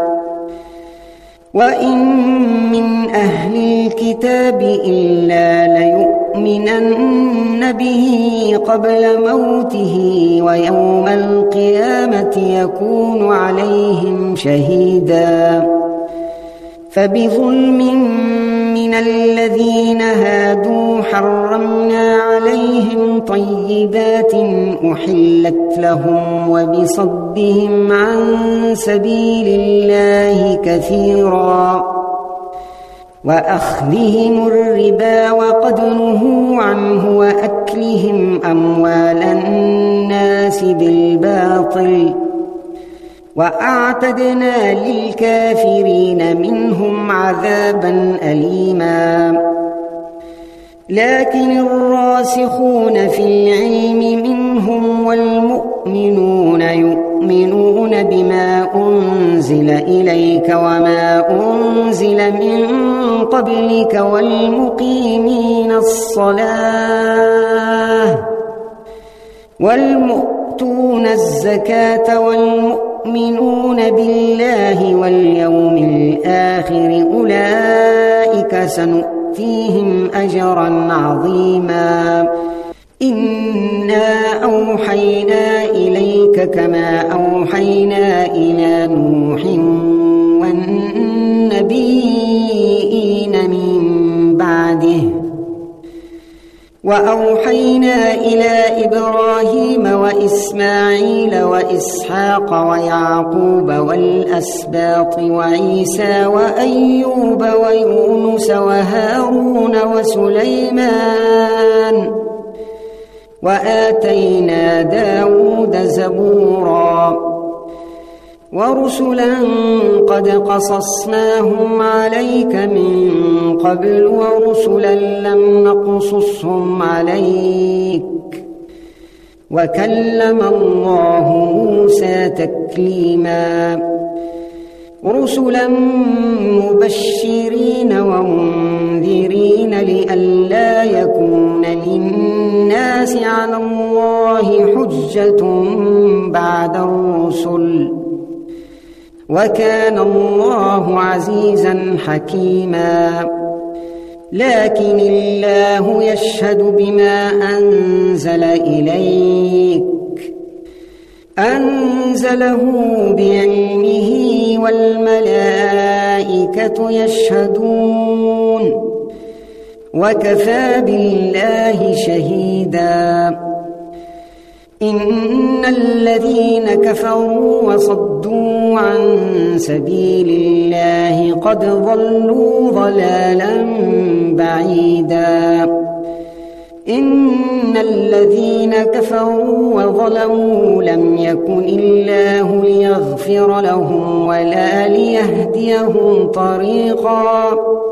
وإن من أهل الكتاب إلا ليؤمنن به قبل موته ويوم القيامة يكون عليهم شهيدا فبظلم من الذين هادوا حرمنا عليهم طيبات أحلت لهم وبصدهم عن سبيل الله كثيرا وأخذهم الربا وقد نهوا عنه وأكلهم أموال الناس بالباطل وأعتدنا للكافرين منهم عذابا أليما لكن الراسخون في العلم منهم والمؤمنون يؤمنون بما أنزل إليك وما أنزل من قبلك والمقيمين الصلاة والمؤتون الزكاة والمؤمنون بالله واليوم الآخر أولئك سنؤتيهم أجرا عظيما إنا أوحينا إليك كما أوحينا إلى نوح والنبيين من بعده وأوحينا إلى إبراهيم وإسماعيل وإسحاق ويعقوب والأسباط وعيسى وأيوب ويونس وهارون وسليمان وآتينا داود زبورا ورسلا قد قصصناهم عليك من قبل ورسلا لم نقصصهم عليك وكلم الله موسى تكليما رسلا مبشرين ومنذرين لئلا يكون للناس على الله حجة بعد الرسل وكان الله عزيزا حكيما لكن الله يشهد بما أنزل إليك أنزله بعلمه والملائكة يشهدون وكفى بالله شهيدا إن الذين كفروا وصدوا عن سبيل الله قد ضلوا ضلالا بعيدا إن الذين كفروا وظلموا لم يكن الله ليغفر لهم ولا ليهديهم طريقا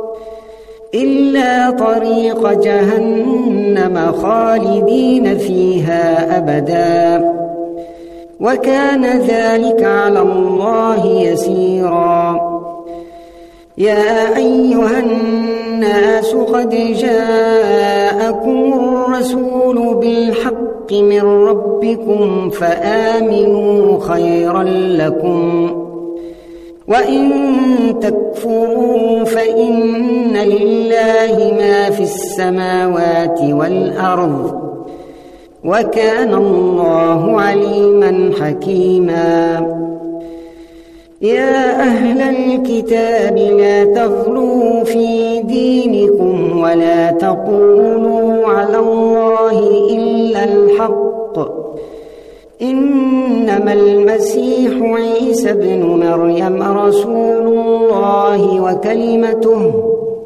إلا طريق جهنم خالدين فيها أبدا وكان ذلك على الله يسيرا يا أيها الناس الناس قد جاءكم الرسول بالحق من ربكم فآمنوا خيرا لكم وإن تكفروا فإن لله ما في السماوات والأرض وكان الله عليما حكيما. يا أهل الكتاب لا تغلوا في دينكم ولا تقولوا على الله إلا الحق إنما المسيح عيسى بن مريم رسول الله وكلمته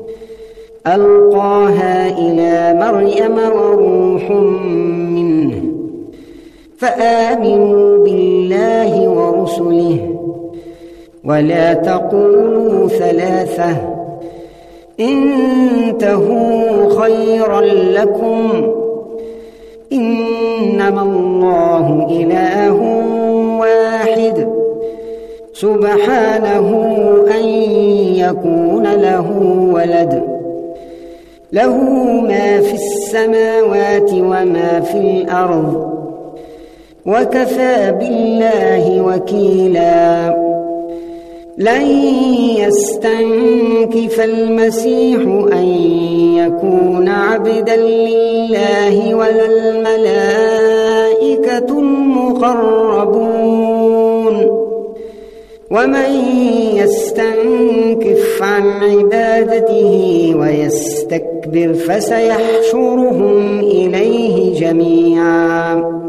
ألقاها إلى مريم وروح منه فآمنوا بالله ورسله ولا تقولوا ثلاثة انتهوا خيرا لكم إنما الله إله واحد سبحانه أن يكون له ولد له ما في السماوات وما في الأرض وكفى بالله وكيلا. لن يستنكف المسيح أن يكون عبدا لله ولا الملائكة المقربون ومن يستنكف عن عبادته ويستكبر فسيحشرهم إليه جميعا.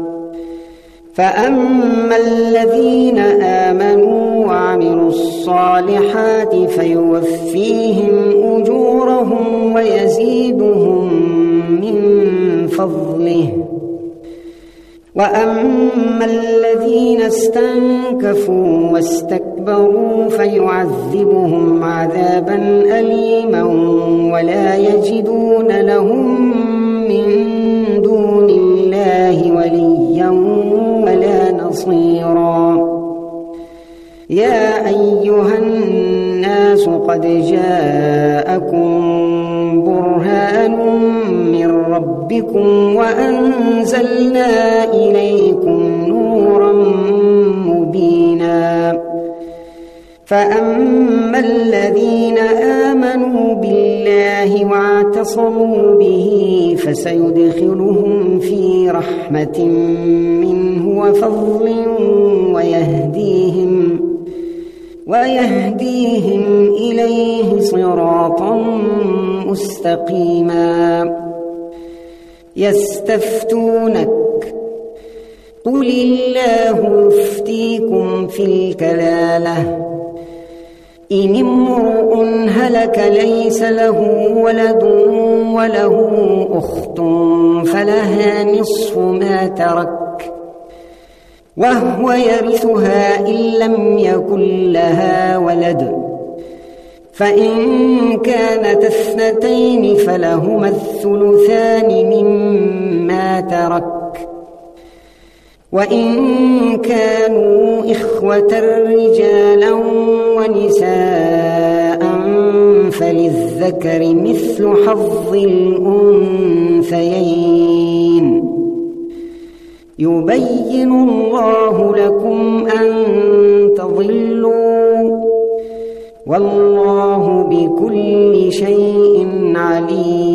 فأما الذين آمنوا وعملوا الصالحات فيوفيهم أجورهم ويزيدهم من فضله وأما الذين استنكفوا واستكبروا فيعذبهم عذابا أليما ولا يجدون لهم من دون الله وليا ولا نصيرا. يا أيها الناس قد جاءكم برهان من ربكم وأنزلنا إليكم نورا مبينا. فأما الذين آمنوا بالله واعتصموا به فسيدخلهم في رحمة منه وفضل ويهديهم ويهديهم إليه صراطا مستقيما. يستفتونك قل الله يفتيكم في الكلالة إن امرؤ هلك ليس له ولد وله أخت فلها نصف ما ترك وهو يرثها إن لم يكن لها ولد فإن كانت اثنتين فلهما الثلثان مما ترك وإن كانوا إخوة رجالا ونساء فللذكر مثل حظ الأنثيين. يبين الله لكم أن تضلوا والله بكل شيء عليم.